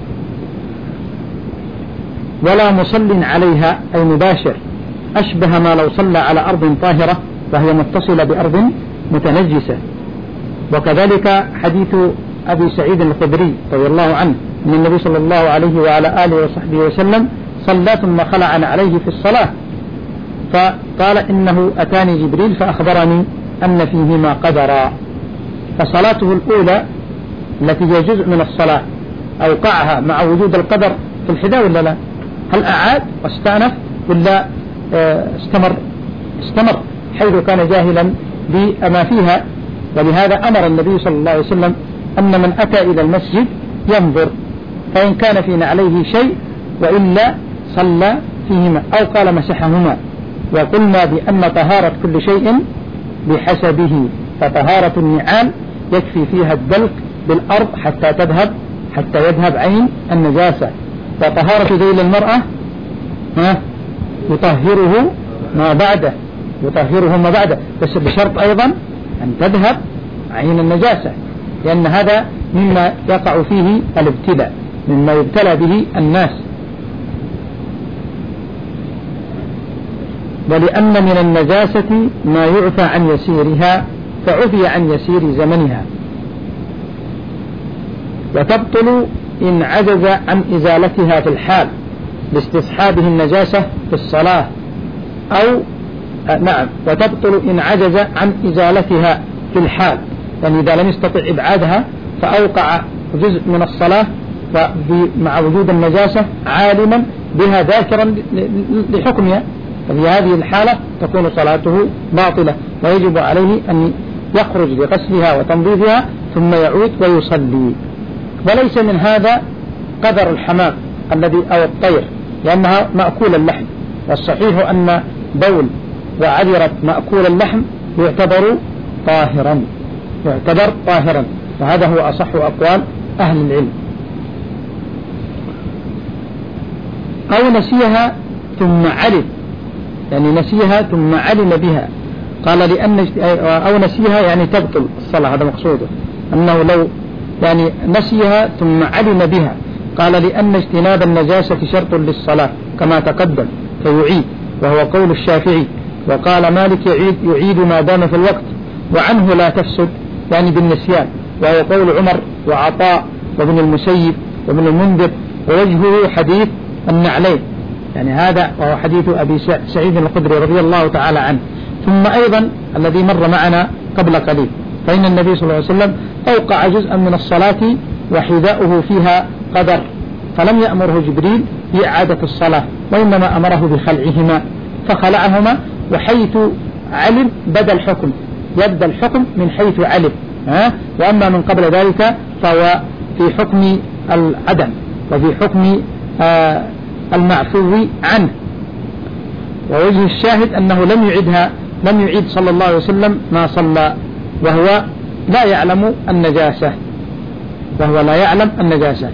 ولا مصل عليها أي مباشر، أشبه ما لو صلى على أرض طاهرة فهي متصلة بأرض متنجسة. وكذلك حديث أبي سعيد الخدري رضي الله عنه أن النبي صلى الله عليه وعلى آله وصحبه وسلم صلى ثم خلع عليه في الصلاة، فقال إنه أتاني جبريل فأخبرني أن فيهما قدرا. فصلاته الأولى التي هي جزء من الصلاة أوقعها مع وجود القدر في الحذاء ولا لا؟ هل أعاد واستأنف ولا استمر؟ استمر حيث كان جاهلا بما فيها. ولهذا أمر النبي صلى الله عليه وسلم أن من أتى إلى المسجد ينظر، فإن كان في نعليه شيء وإلا صلى فيهما، أو قال مسحهما. وقلنا بأن طهارة كل شيء بحسبه، فطهارة النعال يكفي فيها الدلك بالأرض حتى تذهب حتى يذهب عين النجاسة. وطهارة ذيل المرأة ها يطهره ما بعده، يطهره ما بعده، بس بشرط أيضا أن تذهب عين النجاسة، لأن هذا مما يقع فيه الابتلاء، مما يبتلى به الناس. ولأن من النجاسة ما يعفى عن يسيرها فعفي عن يسير زمنها. وتبطل إن عجز عن إزالتها في الحال لاستصحابه النجاسة في الصلاة، أو آه نعم وتبطل إن عجز عن إزالتها في الحال، يعني إذا لم يستطع إبعادها فأوقع جزء من الصلاة مع وجود النجاسة عالما بها ذاكرا لحكمها، ففي هذه الحالة تكون صلاته باطلة، ويجب عليه أن يخرج لغسلها وتنظيفها ثم يعود ويصلي. وليس من هذا قدر الحمام الذي أو الطير، لأنها مأكول اللحم، والصحيح أن بول وعذرة مأكول اللحم يعتبر طاهرا، يعتبر طاهرا، وهذا هو أصح أقوال أهل العلم. أو نسيها ثم علم، يعني نسيها ثم علم بها، قال لأن أو نسيها يعني تبطل الصلاة، هذا مقصوده، أنه لو يعني نسيها ثم علم بها، قال لأن اجتناب النجاسة شرط للصلاة كما تقدم فيعيد، وهو قول الشافعي. وقال مالك يعيد, يعيد ما دام في الوقت، وعنه لا تفسد يعني بالنسيان، وهو قول عمر وعطاء وابن المسيب وابن المنذر، ووجهه حديث النعلين، يعني هذا وهو حديث أبي سعيد الخدري رضي الله تعالى عنه. ثم أيضا الذي مر معنا قبل قليل، فإن النبي صلى الله عليه وسلم أوقع جزءا من الصلاة وحذاؤه فيها قدر، فلم يأمره جبريل بإعادة الصلاة، وإنما أمره بخلعهما، فخلعهما، وحيث علم بدا الحكم، يبدأ الحكم من حيث علم، ها؟ وأما من قبل ذلك فهو في حكم العدم وفي حكم آه المعفو عنه. ووجه الشاهد أنه لم يعيدها، لم يعيد صلى الله عليه وسلم ما صلى وهو لا يعلم النجاسة، وهو لا يعلم النجاسة.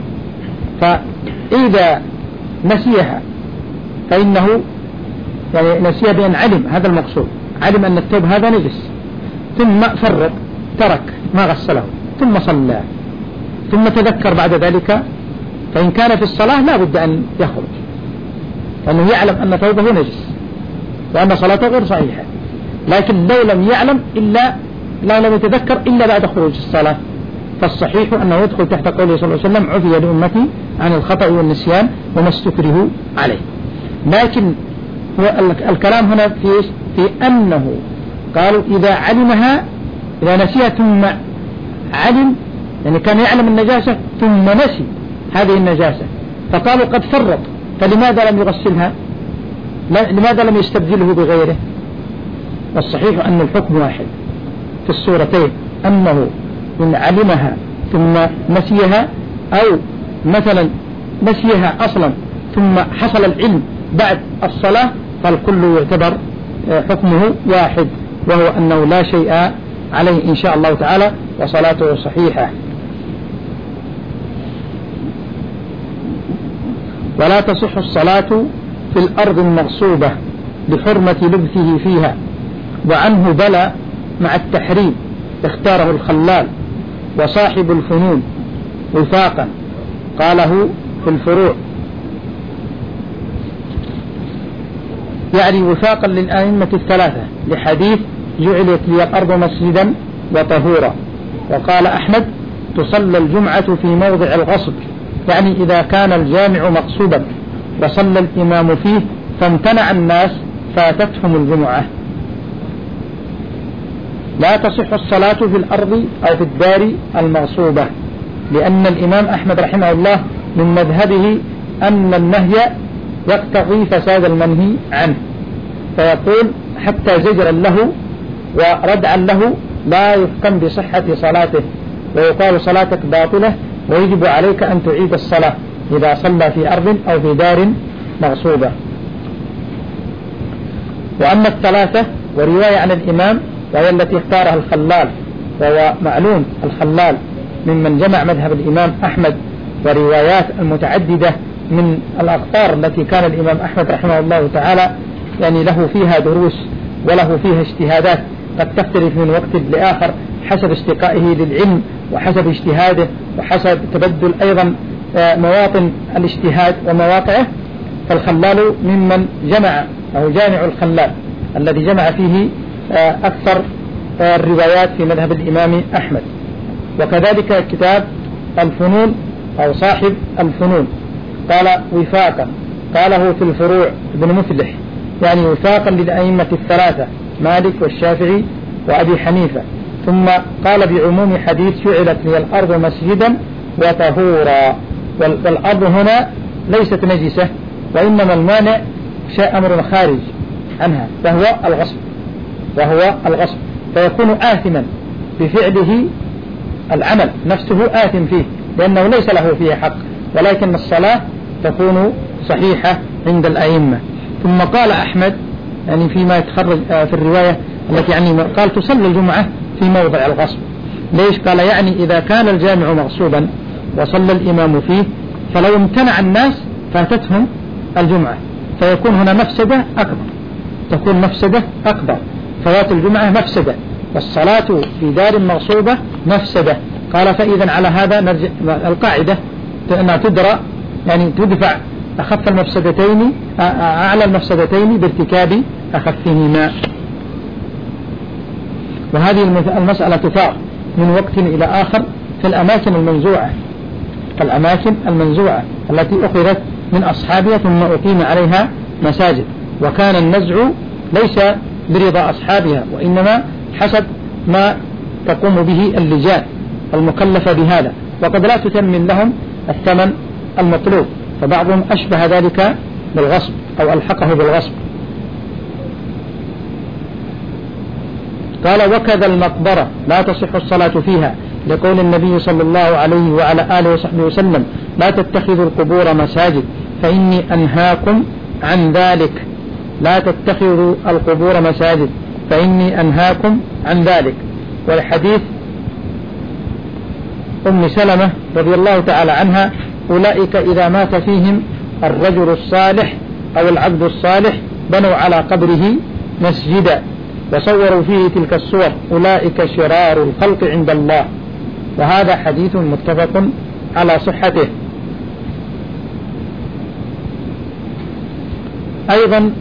فإذا نسيها فإنه يعني نسيها بأن علم، هذا المقصود، علم أن الثوب هذا نجس ثم فرط ترك ما غسله ثم صلى، ثم تذكر بعد ذلك، فإن كان في الصلاة لا بد أن يخرج، لأنه يعلم أن ثوبه نجس وأن صلاته غير صحيحة. لكن لو لم يعلم إلا لا لم يتذكر إلا بعد خروج الصلاة، فالصحيح أنه يدخل تحت قوله صلى الله عليه وسلم عفي لأمتي عن الخطأ والنسيان وما استكرهوا عليه. لكن هو الكلام هنا في في أنه قالوا إذا علمها، إذا نسيها ثم علم، يعني كان يعلم النجاسة ثم نسي هذه النجاسة، فقالوا قد فرط، فلماذا لم يغسلها؟ لماذا لم يستبدله بغيره؟ والصحيح أن الحكم واحد في الصورتين، أنه إن علمها ثم نسيها، أو مثلا نسيها أصلا ثم حصل العلم بعد الصلاة، فالكل يعتبر حكمه واحد، وهو أنه لا شيء عليه إن شاء الله تعالى وصلاته صحيحة. ولا تصح الصلاة في الأرض المغصوبة بحرمة لبثه فيها. وعنه بلى مع التحريم اختاره الخلال وصاحب الفنون وفاقا قاله في الفروع، يعني وفاقا للأئمة الثلاثة لحديث جعلت لي الأرض مسجدا وطهورا. وقال أحمد تصلى الجمعة في موضع الغصب، يعني إذا كان الجامع مقصودا وصلى الإمام فيه فامتنع الناس فاتتهم الجمعة. لا تصح الصلاة في الأرض أو في الدار المغصوبة، لأن الإمام أحمد رحمه الله من مذهبه أن النهي يقتضي فساد المنهي عنه، فيقول حتى زجرا له وردعا له لا يحكم بصحة صلاته، ويقال صلاتك باطلة ويجب عليك أن تعيد الصلاة إذا صلى في أرض أو في دار مغصوبة. وأما الثلاثة ورواية عن الإمام وهي التي اختارها الخلال، وهو معلوم الخلال ممن جمع مذهب الإمام أحمد، وروايات المتعددة من الأقطار التي كان الإمام أحمد رحمه الله تعالى يعني له فيها دروس وله فيها اجتهادات قد تختلف من وقت لآخر حسب استقائه للعلم وحسب اجتهاده وحسب تبدل أيضا مواطن الاجتهاد ومواقعه. فالخلال ممن جمع أو جامع الخلال الذي جمع فيه أكثر الروايات في مذهب الإمام أحمد. وكذلك كتاب الفنون أو صاحب الفنون قال وفاقا، قاله في الفروع ابن مفلح، يعني وفاقا للأئمة الثلاثة مالك والشافعي وأبي حنيفة. ثم قال بعموم حديث جعلت لي الأرض مسجدا وطهورا، والأرض هنا ليست نجسة، وإنما المانع شيء أمر خارج عنها وهو الغصب وهو الغصب فيكون آثما بفعله، العمل نفسه آثم فيه لأنه ليس له فيه حق، ولكن الصلاة تكون صحيحة عند الأئمة. ثم قال أحمد يعني فيما يتخرج في الرواية التي يعني قال تصلي الجمعة في موضع الغصب. ليش؟ قال يعني إذا كان الجامع مغصوبا وصلى الإمام فيه فلو امتنع الناس فاتتهم الجمعة، فيكون هنا مفسدة أكبر، تكون مفسدة أكبر، فوات الجمعة مفسدة والصلاة في دار مغصوبة مفسدة. قال فإذا على هذا نرجع القاعدة أنها تدرى يعني تدفع أخف المفسدتين أعلى المفسدتين بارتكاب أخفهما. وهذه المسألة تثار من وقت إلى آخر في الأماكن المنزوعة الأماكن المنزوعة التي أخذت من أصحابها ثم أقيم عليها مساجد، وكان النزع ليس برضا أصحابها وإنما حسب ما تقوم به اللجان المكلفة بهذا، وقد لا تتمن لهم الثمن المطلوب، فبعضهم أشبه ذلك بالغصب أو ألحقه بالغصب. قال وكذا المقبرة لا تصح الصلاة فيها، لقول النبي صلى الله عليه وعلى آله وصحبه وسلم لا تتخذوا القبور مساجد فإني أنهاكم عن ذلك. لا تتخذوا القبور مساجد فإني أنهاكم عن ذلك. والحديث أم سلمة رضي الله تعالى عنها أولئك إذا مات فيهم الرجل الصالح أو العبد الصالح بنوا على قبره مسجدا وصوروا فيه تلك الصور أولئك شرار الخلق عند الله. وهذا حديث متفق على صحته. أيضا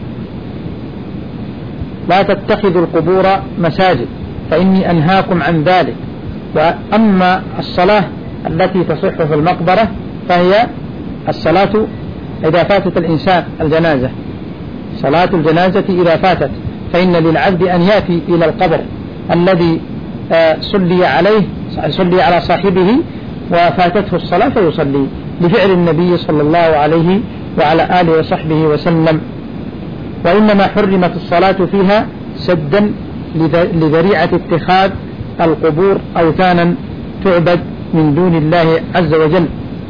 لا تتخذوا القبور مساجد فإني أنهاكم عن ذلك. وأما الصلاة التي تصح في المقبرة فهي الصلاة إذا فاتت الإنسان الجنازة، صلاة الجنازة إذا فاتت فإن للعبد أن يأتي إلى القبر الذي صلي عليه صلي على صاحبه وفاتته الصلاة فيصلي، لفعل النبي صلى الله عليه وعلى آله وصحبه وسلم. وإنما حرمت الصلاة فيها سدا لذريعة اتخاذ القبور أوثانا تعبد من دون الله عز وجل.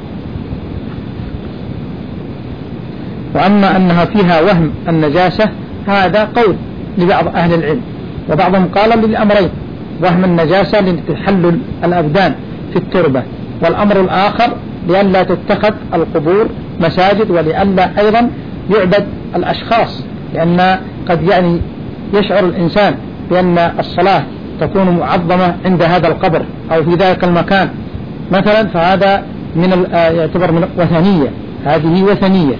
وأما أنها فيها وهم النجاسة هذا قول لبعض أهل العلم، وبعضهم قال للأمرين: وهم النجاسة لتحلل الأبدان في التربة، والأمر الآخر لأن لا تتخذ القبور مساجد، ولئلا أيضا يعبد الأشخاص، لأن قد يعني يشعر الإنسان بأن الصلاة تكون معظمة عند هذا القبر أو في ذلك المكان مثلا، فهذا من يعتبر من وثنية، هذه وثنية.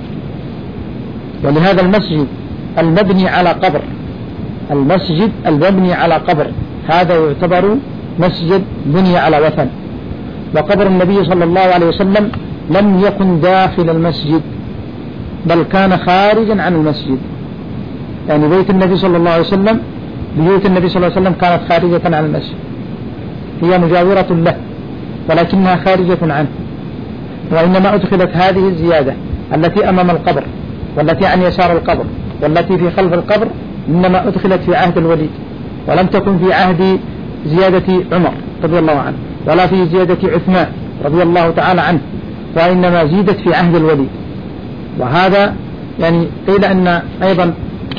ولهذا المسجد المبني على قبر، المسجد المبني على قبر هذا يعتبر مسجد بني على وثن. وقبر النبي صلى الله عليه وسلم لم يكن داخل المسجد، بل كان خارجا عن المسجد، يعني بيت النبي صلى الله عليه وسلم، بيوت النبي صلى الله عليه وسلم كانت خارجة عن المسجد، هي مجاورة له ولكنها خارجة عنه. وإنما أدخلت هذه الزيادة التي أمام القبر والتي عن يسار القبر والتي في خلف القبر، إنما أدخلت في عهد الوليد، ولم تكن في عهد زيادة عمر رضي الله عنه، ولا في زيادة عثمان رضي الله تعالى عنه، وإنما زيدت في عهد الوليد. وهذا يعني قيل أن أيضا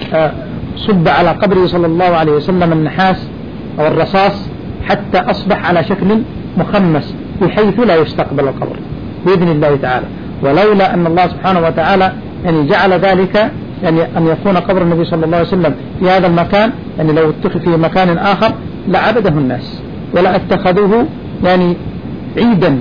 صب على قبره صلى الله عليه وسلم النحاس أو الرصاص حتى أصبح على شكل مخمس بحيث لا يستقبل القبر بإذن الله تعالى. ولولا أن الله سبحانه وتعالى يعني جعل ذلك يعني أن يكون قبر النبي صلى الله عليه وسلم في هذا المكان، يعني لو اتخذ في مكان آخر لعبده الناس ولا اتخذوه يعني عيدا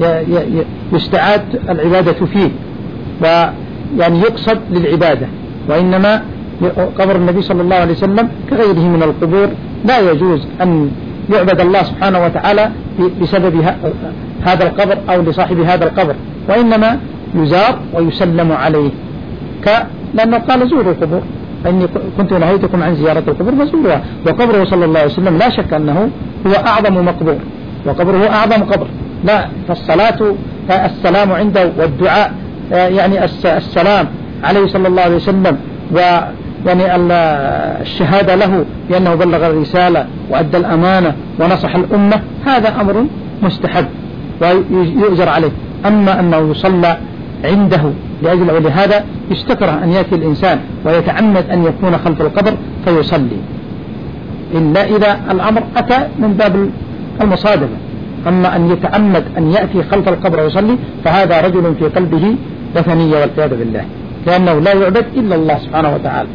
يستعاد العبادة فيه ويعني يقصد للعبادة. وإنما قبر النبي صلى الله عليه وسلم كغيره من القبور لا يجوز أن يعبد الله سبحانه وتعالى بسبب هذا القبر أو لصاحب هذا القبر، وإنما يزار ويسلم عليه، لأنه قال زوروا القبور، فإني كنت نهيتكم عن زيارة القبور فزوروها. وقبره صلى الله عليه وسلم لا شك أنه هو أعظم مقبور، وقبره أعظم قبر، لا فالصلاة السلام عنده والدعاء يعني السلام عليه صلى الله عليه وسلم، ويعني الشهادة له بأنه بلغ الرسالة وأدى الأمانة ونصح الأمة، هذا أمر مستحب ويؤجر عليه. أما أنه يصلى عنده لأجل ولهذا يستكره أن يأتي الإنسان ويتعمد أن يكون خلف القبر فيصلي، إلا إذا الأمر أتى من باب المصادمة. أما أن يتعمد أن يأتي خلف القبر ويصلي فهذا رجل في قلبه وثنية والعياذ بالله، لأنه لا يعبد إلا الله سبحانه وتعالى.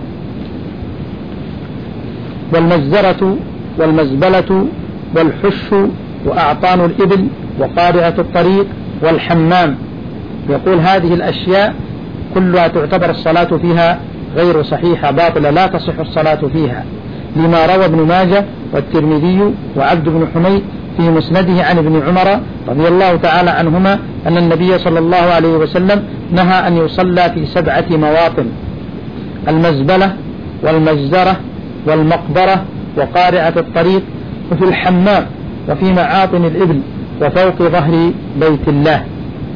والمجزرة والمزبلة والحش وأعطان الإبل وقارعة الطريق والحمام، يقول هذه الأشياء كلها تعتبر الصلاة فيها غير صحيحة باطلة، لا تصح الصلاة فيها، لما روى ابن ماجه والترمذي وعبد بن حميد في مسنده عن ابن عمر رضي الله تعالى عنهما أن النبي صلى الله عليه وسلم نهى أن يصلى في سبعة مواطن: المزبلة والمجزرة والمقبرة وقارعة الطريق وفي الحمام وفي معاطن الإبل وفوق ظهر بيت الله.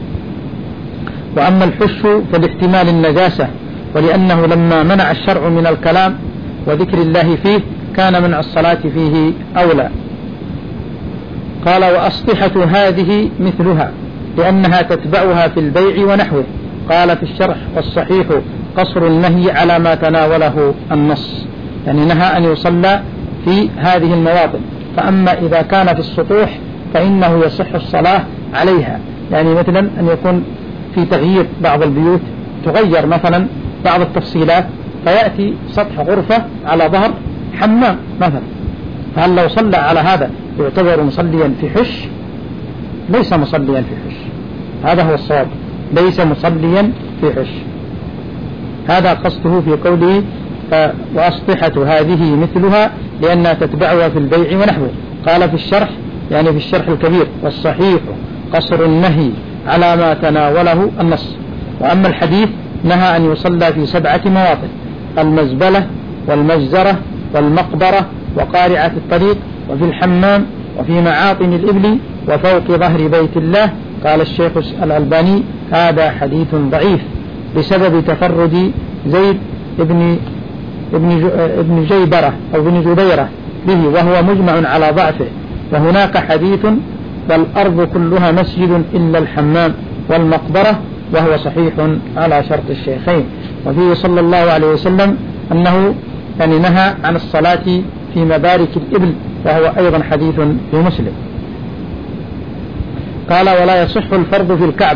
وأما الحش فلاحتمال النجاسة، ولأنه لما منع الشرع من الكلام وذكر الله فيه كان منع الصلاة فيه أولى. قال: وأسطحة هذه مثلها لأنها تتبعها في البيع ونحوه. قال في الشرح: والصحيح قصر النهي على ما تناوله النص، يعني نهى أن يصلى في هذه المواطن. فأما إذا كان في السطوح فإنه يصح الصلاة عليها، يعني مثلا أن يكون في تغيير بعض البيوت، تغير مثلا بعض التفصيلات فيأتي سطح غرفة على ظهر حمام مثلا، فهل لو صلى على هذا يعتبر مصليا في حش؟ ليس مصليا في حش، هذا هو الصواب، ليس مصليا في حش. هذا قصده في قوله: وأسطحة هذه مثلها لأنها تتبعها في البيع ونحوه. قال في الشرح، يعني في الشرح الكبير: والصحيح قصر النهي على ما تناوله النص. وأما الحديث نهى أن يصلى في سبعة مواطن: المزبلة والمجزرة والمقبرة وقارعة الطريق وفي الحمام وفي معاطن الإبل وفوق ظهر بيت الله. قال الشيخ الألباني: هذا حديث ضعيف بسبب تفرد زيد ابن ابن ابن جيبرة أو ابن جبيرة به، وهو مجمع على ضعفه. وهناك حديث: والأرض كلها مسجد إلا الحمام والمقبرة، وهو صحيح على شرط الشيخين. وفيه صلى الله عليه وسلم أنه يعني نهى عن الصلاة في مبارك الإبل، وهو أيضا حديث في مسلم. قال: ولا يصح الفرض في الكعبة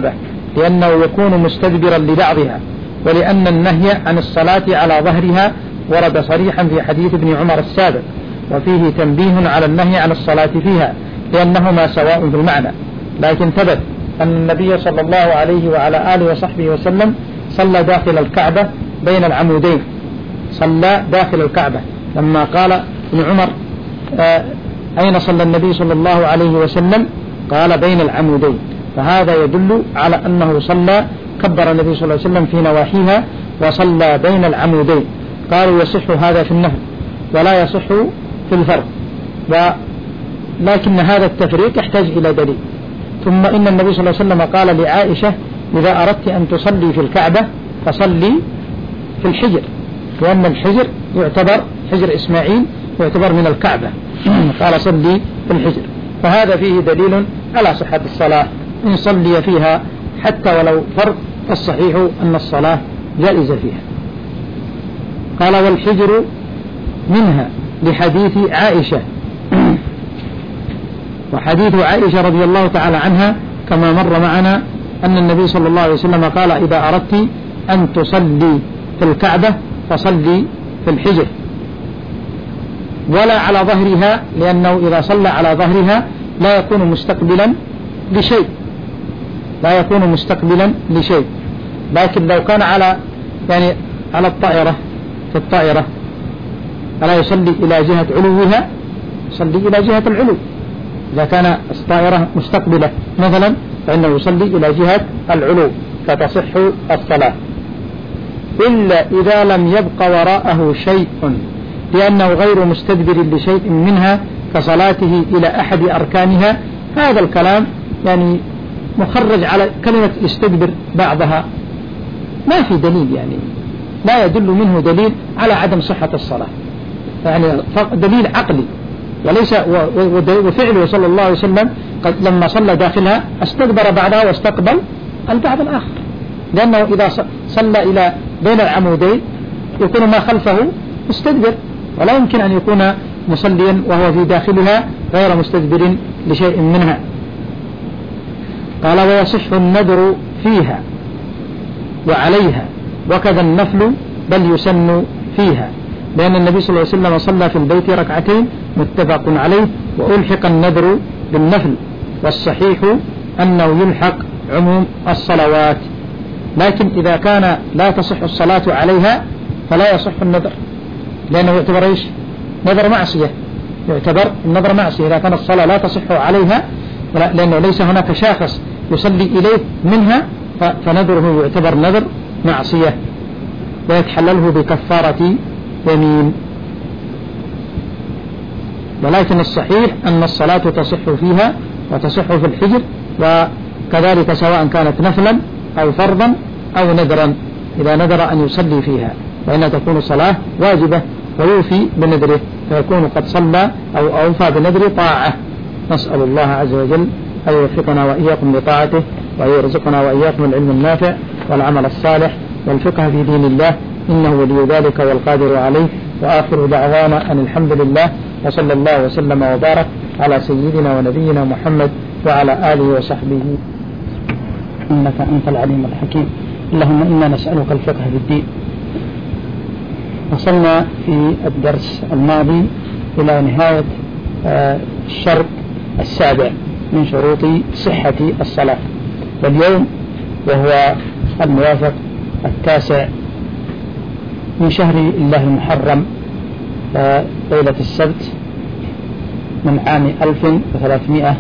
لأنه يكون مستدبرا لبعضها، ولأن النهي عن الصلاة على ظهرها ورد صريحا في حديث ابن عمر السابق، وفيه تنبيه على النهي عن الصلاة فيها لأنهما سواء في المعنى. لكن ثبت أن النبي صلى الله عليه وعلى آله وصحبه وسلم صلى داخل الكعبة بين العمودين، صلى داخل الكعبة لما قال ابن عمر آه أين صلى النبي صلى الله عليه وسلم؟ قال بين العمودين، فهذا يدل على أنه صلى، كبر النبي صلى الله عليه وسلم في نواحيها وصلى بين العمودين. قالوا يصح هذا في النهي ولا يصح في الفرض، ولكن هذا التفريق يحتاج إلى دليل. ثم إن النبي صلى الله عليه وسلم قال لعائشة إذا أردت أن تصلي في الكعبة فصلي في الحجر، لأن الحجر يعتبر حجر إسماعيل يعتبر من الكعبة، قال صلي في الحجر. فهذا فيه دليل على صحة الصلاة إن صلي فيها حتى ولو فرض، فالصحيح أن الصلاة جائزة فيها. قال والحجر منها لحديث عائشة، وحديث عائشة رضي الله تعالى عنها كما مر معنا أن النبي صلى الله عليه وسلم قال إذا أردت أن تصلي في الكعبة فصلي في الحجر ولا على ظهرها، لأنه إذا صلى على ظهرها لا يكون مستقبلا لشيء، لا يكون مستقبلا لشيء. لكن لو كان على يعني على الطائرة، في الطائرة ألا يصلي إلى جهة علوها؟ يصلي إلى جهة العلو. إذا كان الطائرة مستقبلة مثلا فإنه يصلي إلى جهة العلو فتصح الصلاة، إلا إذا لم يبق وراءه شيء لأنه غير مستدبر لشيء منها كصلاته إلى أحد أركانها. هذا الكلام يعني مخرج على كلمة يستدبر بعضها، ما في دليل، يعني لا يدل منه دليل على عدم صحة الصلاة، يعني دليل عقلي وليس. وفعله صلى الله عليه وسلم قد لما صلى داخلها استدبر بعضها واستقبل البعض الآخر، لأنه إذا صلى إلى بين العمودين يكون ما خلفه مستدبر، ولا يمكن أن يكون مصليا وهو في داخلها غير مستدبر لشيء منها. قال ويصح النذر فيها وعليها وكذا النفل بل يسن فيها، لأن النبي صلى الله عليه وسلم صلى في البيت ركعتين متفق عليه، وألحق النذر بالنفل، والصحيح أنه يلحق عموم الصلوات. لكن إذا كان لا تصح الصلاة عليها فلا يصح النذر، لأنه يعتبر إيش؟ نذر معصية، يعتبر النذر معصية إذا كان الصلاة لا تصح عليها، لأنه ليس هناك شاخص يصلي إليه منها، فنذره يعتبر نذر معصية ويتحلله بكفارة يمين. ولكن الصحيح أن الصلاة تصح فيها وتصح في الحجر، وكذلك سواء كانت نفلا أو فرضا أو نذرا، إذا نذر أن يصلي فيها فإنها تكون صلاة واجبة ويوفي بنذره، فيكون قد صلى أو أوفى بنذر طاعة. نسأل الله عز وجل أن يوفقنا وإياكم لطاعته، وأن يرزقنا وإياكم العلم النافع والعمل الصالح والفقه في دين الله، إنه ولي ذلك والقادر عليه. وآخر دعوانا أن الحمد لله، وصلى الله وسلم وبارك على سيدنا ونبينا محمد وعلى آله وصحبه. إنك أنت العليم الحكيم. اللهم إنا نسألك الفقه في الدين. وصلنا في الدرس الماضي إلى نهاية الشرط السابع من شروط صحة الصلاة، واليوم وهو الموافق التاسع من شهر الله المحرم ليلة السبت من عام ألف وثلاثمائة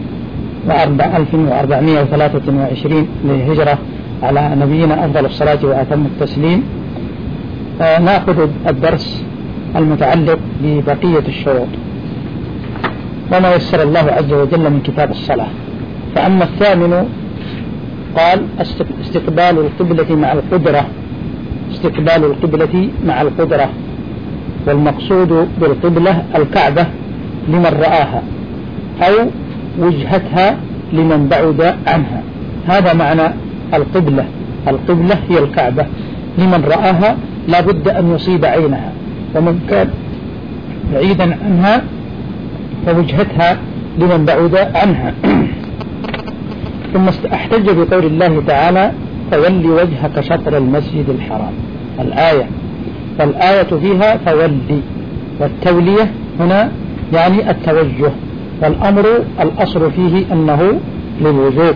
وأربعة وعشرين للهجرة على نبينا أفضل الصلاة وأتم التسليم. نأخذ الدرس المتعلق ببقية الشروط وما يسر الله عز وجل من كتاب الصلاة. فأما الثامن قال استقبال القبلة مع القدرة، استقبال القبلة مع القدرة، والمقصود بالقبلة الكعبة لمن رآها أو وجهتها لمن بعد عنها. هذا معنى القبلة، القبلة هي الكعبة لمن رآها لا بد أن يصيب عينها، ومن كان بعيدا عنها فوجهتها لمن بعد عنها. ثم احتج بقول الله تعالى فول وجهك شطر المسجد الحرام الآية، فالآية فيها فولي، والتولية هنا يعني التوجه، والأمر الأصل فيه أنه للوجوب.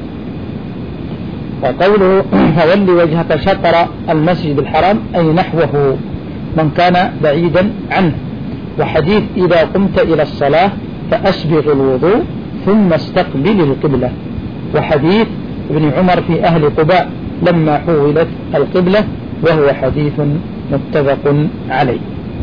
وقوله فول وجهك شطر المسجد الحرام أي نحوه من كان بعيدا عنه. وحديث إذا قمت إلى الصلاة فأسبغ الوضوء ثم استقبل القبلة، وحديث ابن عمر في أهل قباء لما حولت القبلة، وهو حديث متفق عليه.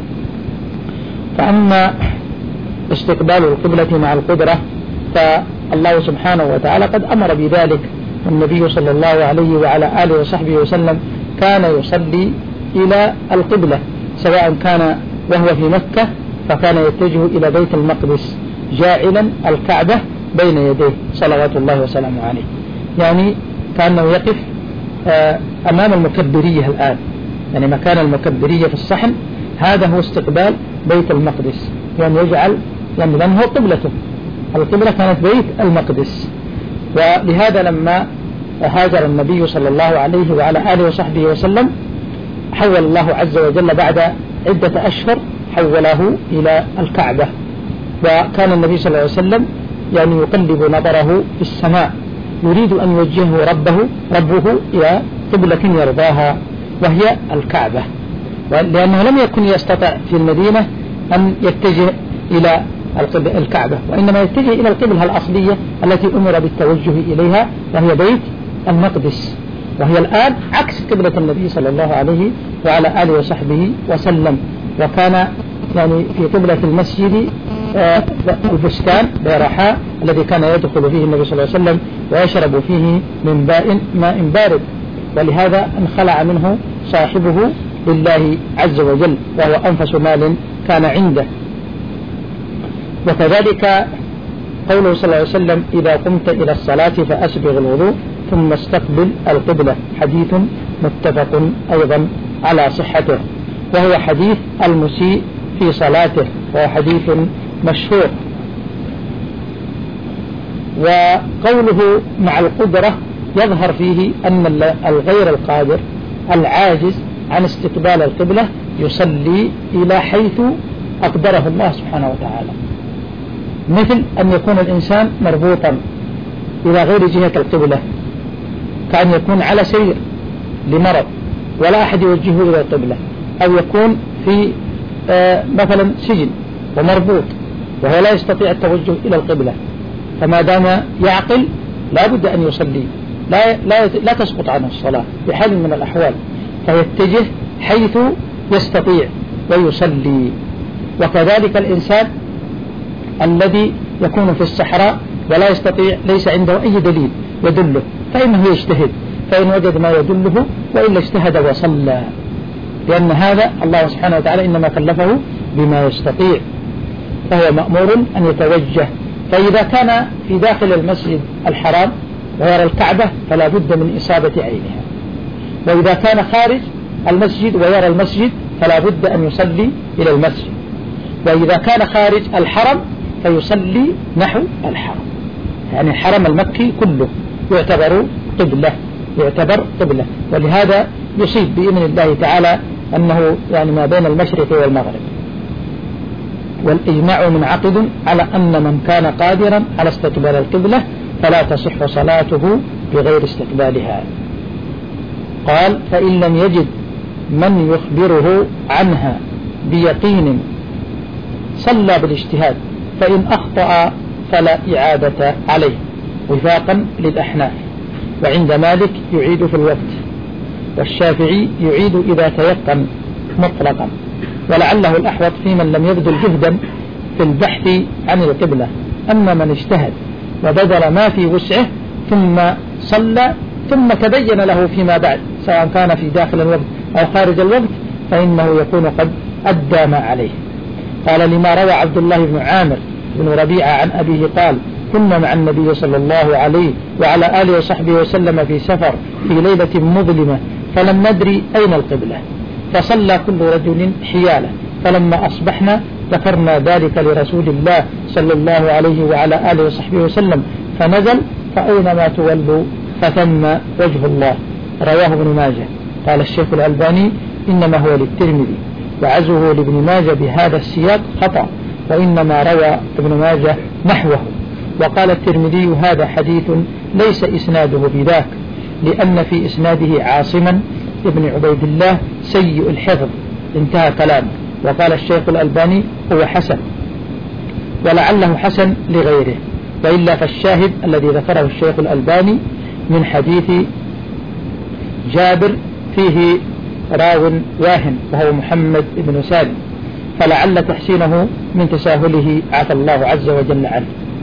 فأما استقبال القبلة مع القدرة فالله سبحانه وتعالى قد أمر بذلك، والنبي صلى الله عليه وعلى آله وصحبه وسلم كان يصلي إلى القبلة، سواء كان وهو في مكة فكان يتجه إلى بيت المقدس جاعلا الكعبة بين يديه صلوات الله وسلامه عليه، يعني كأنه يقف أمام المكبرية الآن، يعني مكان المكبرية في الصحن هذا هو استقبال بيت المقدس، يعني يجعل يعني لأنه قبلته، القبلة كانت بيت المقدس. ولهذا لما هاجر النبي صلى الله عليه وعلى آله وصحبه وسلم حول الله عز وجل بعد عدة أشهر حوله إلى الكعبة، وكان النبي صلى الله عليه وسلم يعني يقلب نظره في السماء يريد أن يوجهه ربه ربه إلى قبلة يرضاها وهي الكعبة، لأنه لم يكن يستطع في المدينة أن يتجه إلى الكعبة، وإنما يتجه إلى القبلة الأصلية التي أمر بالتوجه إليها وهي بيت المقدس، وهي الآن عكس قبلة النبي صلى الله عليه وعلى آله وصحبه وسلم. وكان يعني في قبلة المسجد البستان بيرحاء الذي كان يدخل فيه النبي صلى الله عليه وسلم ويشرب فيه من باء ماء بارد، ولهذا انخلع منه صاحبه لله عز وجل، وهو أنفس مال كان عنده. وكذلك قوله صلى الله عليه وسلم إذا قمت إلى الصلاة فأسبغ الوضوء ثم استقبل القبلة، حديث متفق أيضا على صحته، وهو حديث المسيء في صلاته، وهو حديث مشهور. وقوله مع القدرة يظهر فيه أن الغير القادر العاجز عن استقبال القبلة يصلي إلى حيث أقدره الله سبحانه وتعالى، مثل أن يكون الإنسان مربوطا إلى غير جهة القبلة، كأن يكون على سير لمرض ولا أحد يوجهه إلى القبلة، أو يكون في آه مثلا سجن ومربوط وهو لا يستطيع التوجه إلى القبلة، فما دام يعقل لا بد أن يصلي، لا, لا, لا تسقط عنه الصلاة بحال من الأحوال، فيتجه حيث يستطيع ويصلي. وكذلك الإنسان الذي يكون في الصحراء ولا يستطيع، ليس عنده أي دليل يدله، فإنه يجتهد، فإن وجد ما يدله وإلا اجتهد وصلى، لأن هذا الله سبحانه وتعالى إنما كلفه بما يستطيع، فهو مأمور أن يتوجه. فإذا كان في داخل المسجد الحرام ويرى الكعبة فلا بد من إصابة عينها، وإذا كان خارج المسجد ويرى المسجد فلا بد أن يصلي إلى المسجد، وإذا كان خارج الحرم فيصلي نحو الحرم، يعني الحرم المكي كله يعتبر قبلة يعتبر قبلة ولهذا يصيب بإذن الله تعالى أنه يعني ما بين المشرق والمغرب. والإجماع منعقد على أن من كان قادرا على استقبال القبلة فلا تصح صلاته بغير استقبالها. قال فإن لم يجد من يخبره عنها بيقين صلى بالاجتهاد، فإن أخطأ فلا إعادة عليه، وفاقا للأحناف، وعند مالك يعيد في الوقت، والشافعي يعيد إذا تيقن مطلقا، ولعله الأحوط في من لم يبذل جهدا في البحث عن القبلة. أما من اجتهد وبذل ما في وسعه ثم صلى ثم تبين له فيما بعد سواء كان في داخل الوقت أو خارج الوقت فإنه يكون قد أدى ما عليه. قال لما روى عبد الله بن عامر بن ربيعة عن أبيه قال كنا مع النبي صلى الله عليه وعلى آله وصحبه وسلم في سفر في ليلة مظلمة فلم ندري أين القبلة، فصلى كل رجل حياله، فلما أصبحنا ذكرنا ذلك لرسول الله صلى الله عليه وعلى آله وصحبه وسلم، فنزل فأينما تولوا فثم وجه الله. رواه ابن ماجه. قال الشيخ الألباني إنما هو للترمذي، وعزه لابن ماجه بهذا السياق خطأ، وإنما روى ابن ماجه نحوه. وقال الترمذي هذا حديث ليس إسناده بذاك، لأن في إسناده عاصما ابن عبيد الله سيء الحفظ. انتهى كلامه. وقال الشيخ الألباني هو حسن، ولعله حسن لغيره، وإلا فالشاهد الذي ذكره الشيخ الألباني من حديث جابر فيه راو واهن وهو محمد بن سالم، فلعل تحسينه من تساهله عفى الله عز وجل عنه.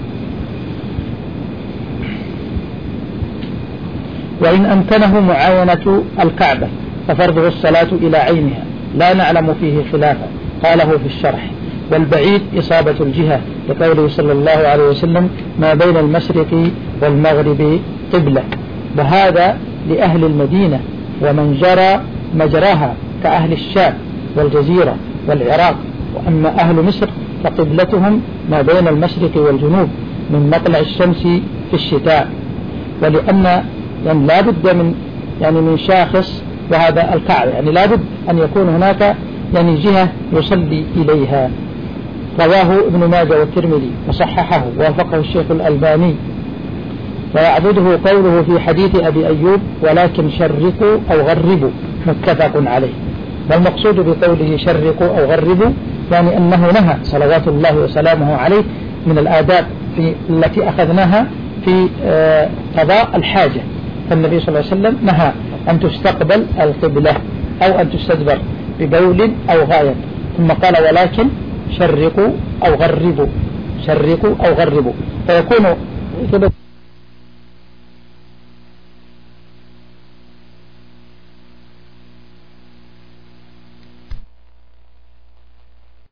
وإن أمكنه معاينة الكعبة ففرضه الصلاة إلى عينها، لا نعلم فيه خلافا، قاله في الشرح. والبعيد إصابة الجهة، لقوله صلى الله عليه وسلم ما بين المشرق والمغرب قبلة، وهذا لأهل المدينة ومن جرى مجراها كأهل الشام والجزيرة والعراق. وأما أهل مصر فقبلتهم ما بين المشرق والجنوب من مطلع الشمس في الشتاء، ولأن يعني لا بد من يعني من شاخص وهذا الكعبة، يعني لا بد أن يكون هناك يعني جهة يصلي إليها. رواه ابن ماجه والترمذي وصححه ووافقه الشيخ الألباني. ويعبده قوله في حديث أبي أيوب ولكن شرقوا أو غربوا، متفق عليه. والمقصود بقوله شرقوا أو غربوا يعني أنه نهى صلوات الله وسلامه عليه من الآداب في التي أخذناها في قضاء الحاجة، فالنبي صلى الله عليه وسلم نهى أن تستقبل القبلة أو أن تستدبر ببول أو غائط، ثم قال ولكن شرقوا أو غربوا، شرقوا أو غربوا، فيكون